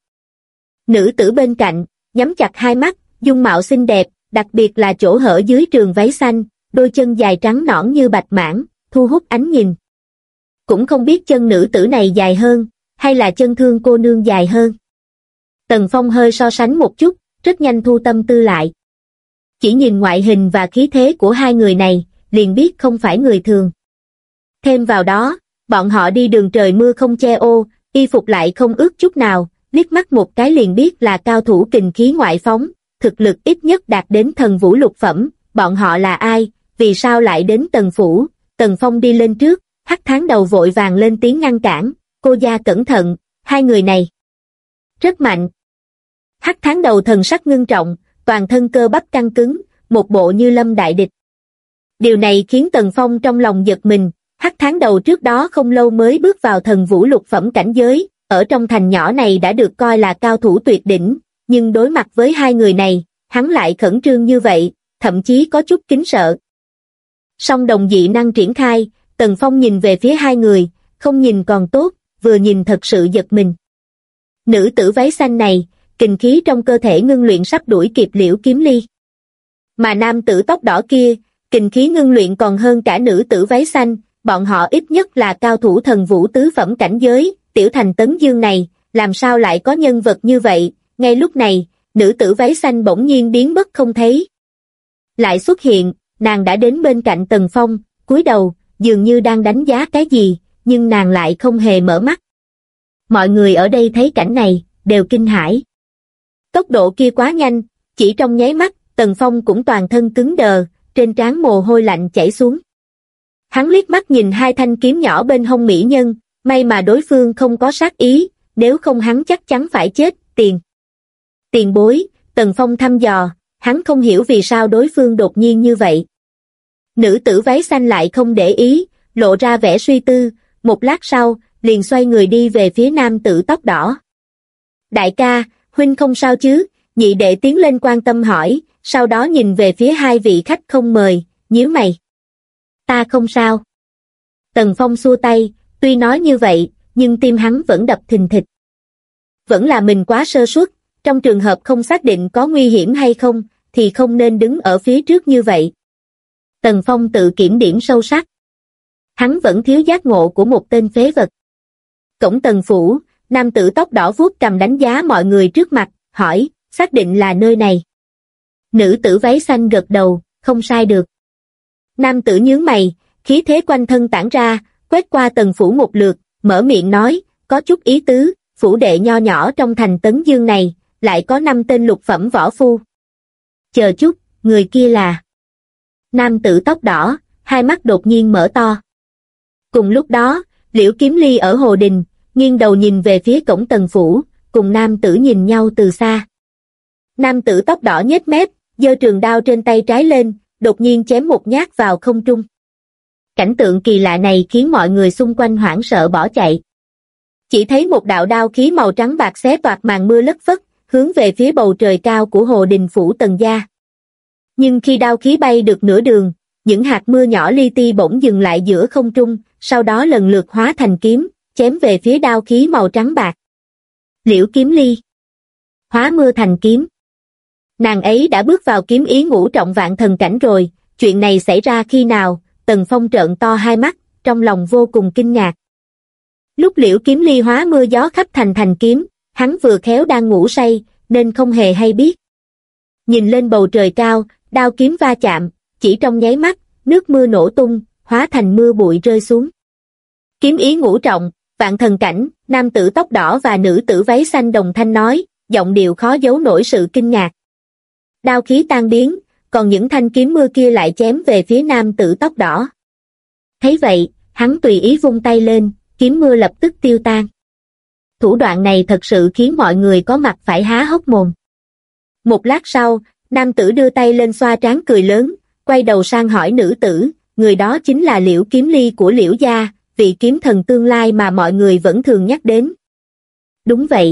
Nữ tử bên cạnh, nhắm chặt hai mắt, dung mạo xinh đẹp, đặc biệt là chỗ hở dưới trường váy xanh, đôi chân dài trắng nõn như bạch mãng, thu hút ánh nhìn. Cũng không biết chân nữ tử này dài hơn, hay là chân thương cô nương dài hơn. Tần Phong hơi so sánh một chút, rất nhanh thu tâm tư lại. Chỉ nhìn ngoại hình và khí thế của hai người này, liền biết không phải người thường. Thêm vào đó, bọn họ đi đường trời mưa không che ô, y phục lại không ướt chút nào, liếc mắt một cái liền biết là cao thủ kình khí ngoại phóng, thực lực ít nhất đạt đến thần vũ lục phẩm, bọn họ là ai, vì sao lại đến Tần phủ? Tần Phong đi lên trước, hắc tháng đầu vội vàng lên tiếng ngăn cản, cô gia cẩn thận, hai người này rất mạnh. Hắc tháng đầu thần sắc ngưng trọng, toàn thân cơ bắp căng cứng, một bộ như lâm đại địch. Điều này khiến Tần Phong trong lòng giật mình, hắc tháng đầu trước đó không lâu mới bước vào thần vũ lục phẩm cảnh giới, ở trong thành nhỏ này đã được coi là cao thủ tuyệt đỉnh, nhưng đối mặt với hai người này, hắn lại khẩn trương như vậy, thậm chí có chút kính sợ. Song đồng dị năng triển khai, Tần Phong nhìn về phía hai người, không nhìn còn tốt, vừa nhìn thật sự giật mình. Nữ tử váy xanh này, kình khí trong cơ thể ngưng luyện sắp đuổi kịp Liễu Kiếm Ly. Mà nam tử tóc đỏ kia, kình khí ngưng luyện còn hơn cả nữ tử váy xanh, bọn họ ít nhất là cao thủ thần vũ tứ phẩm cảnh giới, tiểu thành Tấn Dương này, làm sao lại có nhân vật như vậy, ngay lúc này, nữ tử váy xanh bỗng nhiên biến mất không thấy. Lại xuất hiện, nàng đã đến bên cạnh Tần Phong, cúi đầu, dường như đang đánh giá cái gì, nhưng nàng lại không hề mở mắt. Mọi người ở đây thấy cảnh này, đều kinh hãi. Tốc độ kia quá nhanh, chỉ trong nháy mắt, Tần Phong cũng toàn thân cứng đờ, trên trán mồ hôi lạnh chảy xuống. Hắn liếc mắt nhìn hai thanh kiếm nhỏ bên hông mỹ nhân, may mà đối phương không có sát ý, nếu không hắn chắc chắn phải chết. Tiền bối, Tần Phong thăm dò, hắn không hiểu vì sao đối phương đột nhiên như vậy. Nữ tử váy xanh lại không để ý, lộ ra vẻ suy tư, một lát sau, liền xoay người đi về phía nam tử tóc đỏ. Đại ca, huynh không sao chứ? Nhị đệ tiến lên quan tâm hỏi, sau đó nhìn về phía hai vị khách không mời, nhíu mày. Ta không sao. Tần Phong xua tay, tuy nói như vậy, nhưng tim hắn vẫn đập thình thịch. Vẫn là mình quá sơ suất, trong trường hợp không xác định có nguy hiểm hay không, thì không nên đứng ở phía trước như vậy. Tần Phong tự kiểm điểm sâu sắc. Hắn vẫn thiếu giác ngộ của một tên phế vật. Cổng Tần Phủ, nam tử tóc đỏ vuốt cầm đánh giá mọi người trước mặt, hỏi, xác định là nơi này. Nữ tử váy xanh gật đầu, không sai được. Nam tử nhướng mày, khí thế quanh thân tản ra, quét qua Tần Phủ một lượt, mở miệng nói, có chút ý tứ, phủ đệ nho nhỏ trong thành Tấn Dương này, lại có 5 tên lục phẩm võ phu. Chờ chút, người kia là... Nam tử tóc đỏ, hai mắt đột nhiên mở to. Cùng lúc đó, Liễu Kiếm Ly ở hồ đình, nghiêng đầu nhìn về phía cổng Tần Phủ, cùng nam tử nhìn nhau từ xa. Nam tử tóc đỏ nhếch mép, giơ trường đao trên tay trái lên, đột nhiên chém một nhát vào không trung. Cảnh tượng kỳ lạ này khiến mọi người xung quanh hoảng sợ bỏ chạy. Chỉ thấy một đạo đao khí màu trắng bạc xé toạc màn mưa lất phất, hướng về phía bầu trời cao của hồ đình phủ Tần gia. Nhưng khi đao khí bay được nửa đường, những hạt mưa nhỏ li ti bỗng dừng lại giữa không trung, sau đó lần lượt hóa thành kiếm, chém về phía đao khí màu trắng bạc. Liễu Kiếm Ly hóa mưa thành kiếm. Nàng ấy đã bước vào kiếm ý ngũ trọng vạn thần cảnh rồi, chuyện này xảy ra khi nào? Tần Phong trợn to hai mắt, trong lòng vô cùng kinh ngạc. Lúc Liễu Kiếm Ly hóa mưa gió khắp thành kiếm, hắn vừa khéo đang ngủ say, nên không hề hay biết. Nhìn lên bầu trời cao, đao kiếm va chạm, chỉ trong nháy mắt, nước mưa nổ tung, hóa thành mưa bụi rơi xuống. Kiếm ý ngũ trọng, vạn thần cảnh, nam tử tóc đỏ và nữ tử váy xanh đồng thanh nói, giọng điệu khó giấu nổi sự kinh ngạc. Đao khí tan biến, còn những thanh kiếm mưa kia lại chém về phía nam tử tóc đỏ. Thấy vậy, hắn tùy ý vung tay lên, kiếm mưa lập tức tiêu tan. Thủ đoạn này thật sự khiến mọi người có mặt phải há hốc mồm. Một lát sau, nam tử đưa tay lên xoa trán cười lớn, quay đầu sang hỏi nữ tử, người đó chính là Liễu Kiếm Ly của Liễu gia, vị kiếm thần tương lai mà mọi người vẫn thường nhắc đến. Đúng vậy.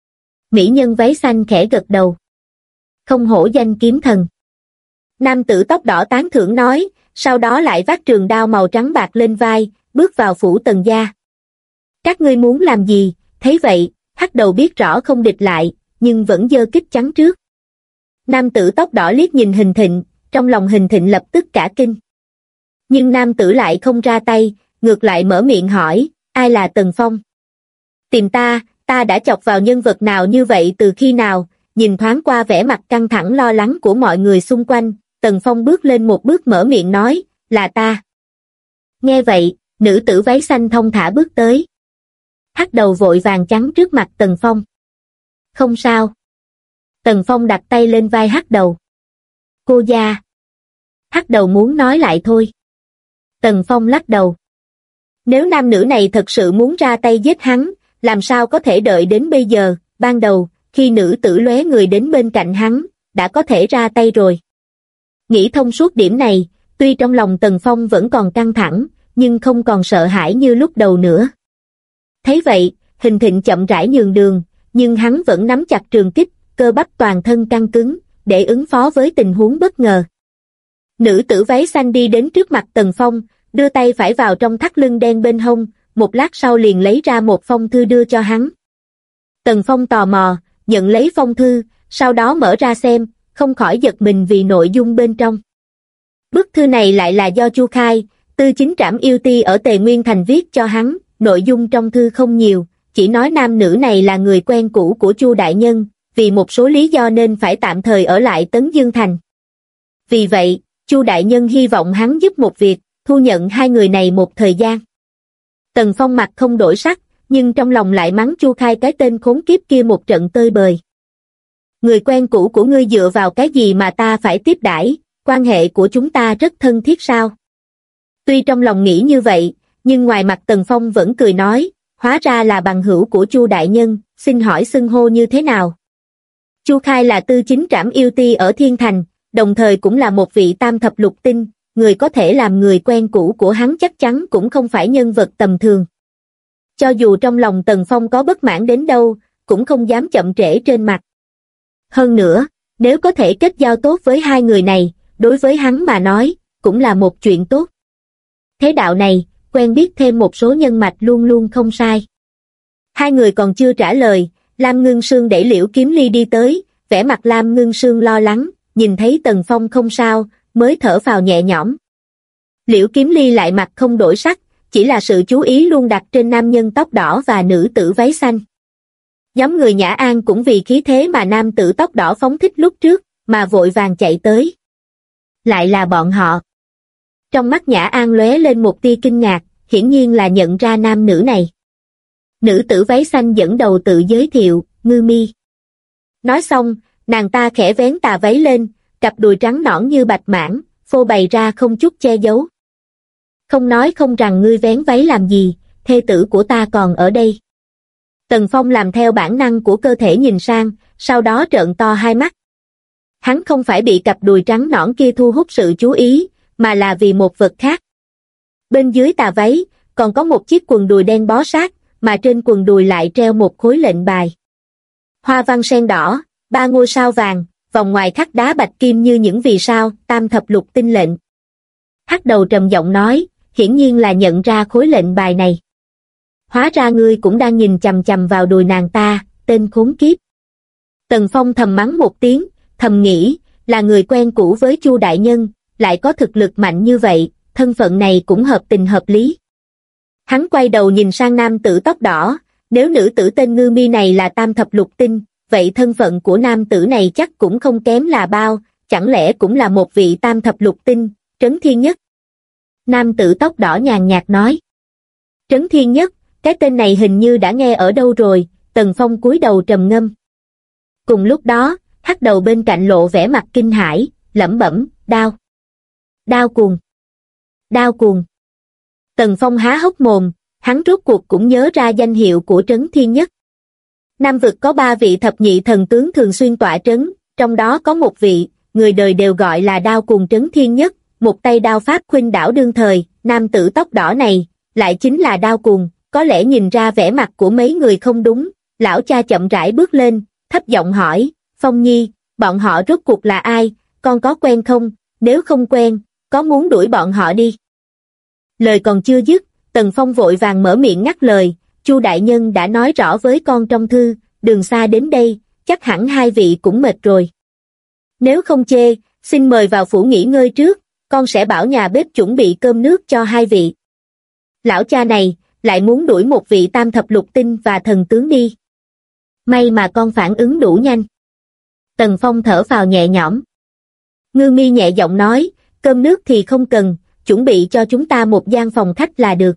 Mỹ nhân váy xanh khẽ gật đầu. Không hổ danh kiếm thần. Nam tử tóc đỏ tán thưởng nói, sau đó lại vác trường đao màu trắng bạc lên vai, bước vào phủ Tần gia. Các ngươi muốn làm gì? Thấy vậy, hắc đầu biết rõ không địch lại, nhưng vẫn giơ kích chắn trước. Nam tử tóc đỏ liếc nhìn Hình Thịnh, trong lòng Hình Thịnh lập tức cả kinh. Nhưng nam tử lại không ra tay, ngược lại mở miệng hỏi, ai là Tần Phong? Tìm ta đã chọc vào nhân vật nào như vậy từ khi nào? Nhìn thoáng qua vẻ mặt căng thẳng lo lắng của mọi người xung quanh, Tần Phong bước lên một bước mở miệng nói, là ta. Nghe vậy, nữ tử váy xanh thong thả bước tới. Hắc đầu vội vàng chắn trước mặt Tần Phong. Không sao. Tần Phong đặt tay lên vai hắc đầu. Cô gia. Hắc đầu muốn nói lại thôi. Tần Phong lắc đầu. Nếu nam nữ này thật sự muốn ra tay giết hắn, làm sao có thể đợi đến bây giờ? Ban đầu, khi nữ tử lóe người đến bên cạnh hắn, đã có thể ra tay rồi. Nghĩ thông suốt điểm này, tuy trong lòng Tần Phong vẫn còn căng thẳng, nhưng không còn sợ hãi như lúc đầu nữa. Thấy vậy, Hình Thịnh chậm rãi nhường đường, nhưng hắn vẫn nắm chặt trường kích, cơ bắp toàn thân căng cứng, để ứng phó với tình huống bất ngờ. Nữ tử váy xanh đi đến trước mặt Tần Phong, đưa tay phải vào trong thắt lưng đen bên hông, một lát sau liền lấy ra một phong thư đưa cho hắn. Tần Phong tò mò, nhận lấy phong thư, sau đó mở ra xem, không khỏi giật mình vì nội dung bên trong. Bức thư này lại là do Chu Khai, tư chính trảm yêu ti ở Tề Nguyên Thành viết cho hắn, nội dung trong thư không nhiều, chỉ nói nam nữ này là người quen cũ của Chu đại nhân, vì một số lý do nên phải tạm thời ở lại Tấn Dương Thành. Vì vậy, Chu đại nhân hy vọng hắn giúp một việc, thu nhận hai người này một thời gian. Tần Phong mặt không đổi sắc, nhưng trong lòng lại mắng Chu Khai cái tên khốn kiếp kia một trận tơi bời. Người quen cũ của ngươi dựa vào cái gì mà ta phải tiếp đãi, quan hệ của chúng ta rất thân thiết sao? Tuy trong lòng nghĩ như vậy, nhưng ngoài mặt Tần Phong vẫn cười nói, hóa ra là bằng hữu của Chu đại nhân, xin hỏi xưng hô như thế nào? Chu Khai là tư chính trảm yêu ti ở Thiên Thành, đồng thời cũng là một vị tam thập lục tinh, người có thể làm người quen cũ của hắn chắc chắn cũng không phải nhân vật tầm thường. Cho dù trong lòng Tần Phong có bất mãn đến đâu, cũng không dám chậm trễ trên mặt. Hơn nữa, nếu có thể kết giao tốt với hai người này, đối với hắn mà nói, cũng là một chuyện tốt. Thế đạo này, quen biết thêm một số nhân mạch luôn luôn không sai. Hai người còn chưa trả lời, Lam Ngưng Sương đẩy Liễu Kiếm Ly đi tới, vẻ mặt Lam Ngưng Sương lo lắng, nhìn thấy Tần Phong không sao, mới thở phào nhẹ nhõm. Liễu Kiếm Ly lại mặt không đổi sắc, chỉ là sự chú ý luôn đặt trên nam nhân tóc đỏ và nữ tử váy xanh. Nhóm người Nhã An cũng vì khí thế mà nam tử tóc đỏ phóng thích lúc trước, mà vội vàng chạy tới. Lại là bọn họ. Trong mắt Nhã An lóe lên một tia kinh ngạc, hiển nhiên là nhận ra nam nữ này. Nữ tử váy xanh dẫn đầu tự giới thiệu, Ngư Mi. Nói xong, nàng ta khẽ vén tà váy lên, cặp đùi trắng nõn như bạch mãng, phô bày ra không chút che giấu. Không nói không rằng ngươi vén váy làm gì, thê tử của ta còn ở đây. Tần Phong làm theo bản năng của cơ thể nhìn sang, sau đó trợn to hai mắt. Hắn không phải bị cặp đùi trắng nõn kia thu hút sự chú ý, mà là vì một vật khác. Bên dưới tà váy, còn có một chiếc quần đùi đen bó sát, mà trên quần đùi lại treo một khối lệnh bài. Hoa văn sen đỏ, 3 ngôi sao vàng, vòng ngoài khắc đá bạch kim như những vì sao, tam thập lục tinh lệnh. Hắc đầu trầm giọng nói, hiển nhiên là nhận ra khối lệnh bài này. Hóa ra ngươi cũng đang nhìn chằm chằm vào đùi nàng ta, tên khốn kiếp. Tần Phong thầm mắng một tiếng, thầm nghĩ, là người quen cũ với Chu đại nhân, lại có thực lực mạnh như vậy, thân phận này cũng hợp tình hợp lý. Hắn quay đầu nhìn sang nam tử tóc đỏ, nếu nữ tử tên Ngư Mi này là tam thập lục tinh, vậy thân phận của nam tử này chắc cũng không kém là bao, chẳng lẽ cũng là một vị tam thập lục tinh, Trấn Thiên Nhất. Nam tử tóc đỏ nhàn nhạt nói. Trấn Thiên Nhất, cái tên này hình như đã nghe ở đâu rồi, Tần Phong cúi đầu trầm ngâm. Cùng lúc đó, hắc đầu bên cạnh lộ vẻ mặt kinh hãi, lẩm bẩm, đao. Đao cuồng. Đao cuồng. Tần Phong há hốc mồm, hắn rốt cuộc cũng nhớ ra danh hiệu của Trấn Thiên Nhất. Nam vực có 3 vị thập nhị thần tướng thường xuyên tọa trấn, trong đó có một vị, người đời đều gọi là đao cuồng Trấn Thiên Nhất, một tay đao pháp khuynh đảo đương thời, nam tử tóc đỏ này, lại chính là đao cuồng, có lẽ nhìn ra vẻ mặt của mấy người không đúng, lão cha chậm rãi bước lên, thấp giọng hỏi, Phong Nhi, bọn họ rốt cuộc là ai, con có quen không, nếu không quen, có muốn đuổi bọn họ đi. Lời còn chưa dứt, Tần Phong vội vàng mở miệng ngắt lời, Chu đại nhân đã nói rõ với con trong thư, đường xa đến đây, chắc hẳn hai vị cũng mệt rồi. Nếu không chê, xin mời vào phủ nghỉ ngơi trước, con sẽ bảo nhà bếp chuẩn bị cơm nước cho hai vị. Lão cha này, lại muốn đuổi một vị tam thập lục tinh và thần tướng đi. May mà con phản ứng đủ nhanh. Tần Phong thở phào nhẹ nhõm. Ngư Mi nhẹ giọng nói, cơm nước thì không cần, chuẩn bị cho chúng ta một gian phòng khách là được.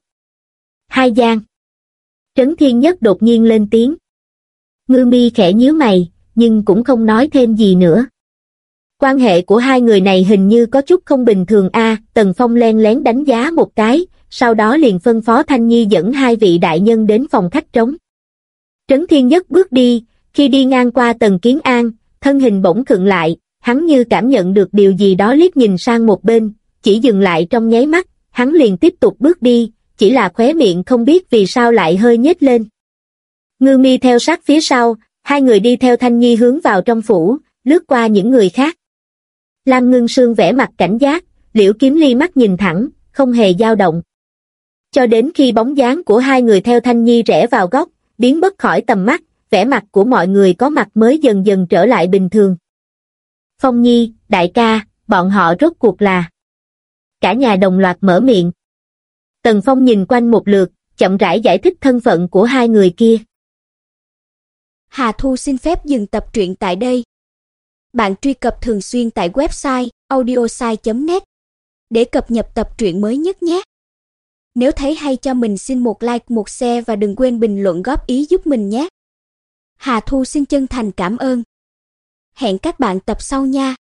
2 gian. Trấn Thiên Nhất đột nhiên lên tiếng. Ngư Mi khẽ nhíu mày, nhưng cũng không nói thêm gì nữa. Quan hệ của hai người này hình như có chút không bình thường a. Tần Phong len lén đánh giá một cái, sau đó liền phân phó Thanh Nhi dẫn hai vị đại nhân đến phòng khách trống. Trấn Thiên Nhất bước đi, khi đi ngang qua Tần Kiến An, thân hình bỗng khựng lại, hắn như cảm nhận được điều gì đó liếc nhìn sang một bên, chỉ dừng lại trong nháy mắt, hắn liền tiếp tục bước đi, chỉ là khóe miệng không biết vì sao lại hơi nhếch lên. Ngư Mi theo sát phía sau, hai người đi theo Thanh Nhi hướng vào trong phủ, lướt qua những người khác. Lam Ngưng Sương vẻ mặt cảnh giác, Liễu Kiếm Ly mắt nhìn thẳng, không hề dao động. Cho đến khi bóng dáng của hai người theo Thanh Nhi rẽ vào góc, biến mất khỏi tầm mắt, vẻ mặt của mọi người có mặt mới dần dần trở lại bình thường. Phong Nhi, đại ca, bọn họ rốt cuộc là... Cả nhà đồng loạt mở miệng. Tần Phong nhìn quanh một lượt, chậm rãi giải thích thân phận của hai người kia. Hà Thu xin phép dừng tập truyện tại đây. Bạn truy cập thường xuyên tại website audiosai.net để cập nhật tập truyện mới nhất nhé. Nếu thấy hay cho mình xin một like, một share và đừng quên bình luận góp ý giúp mình nhé. Hà Thu xin chân thành cảm ơn. Hẹn các bạn tập sau nha.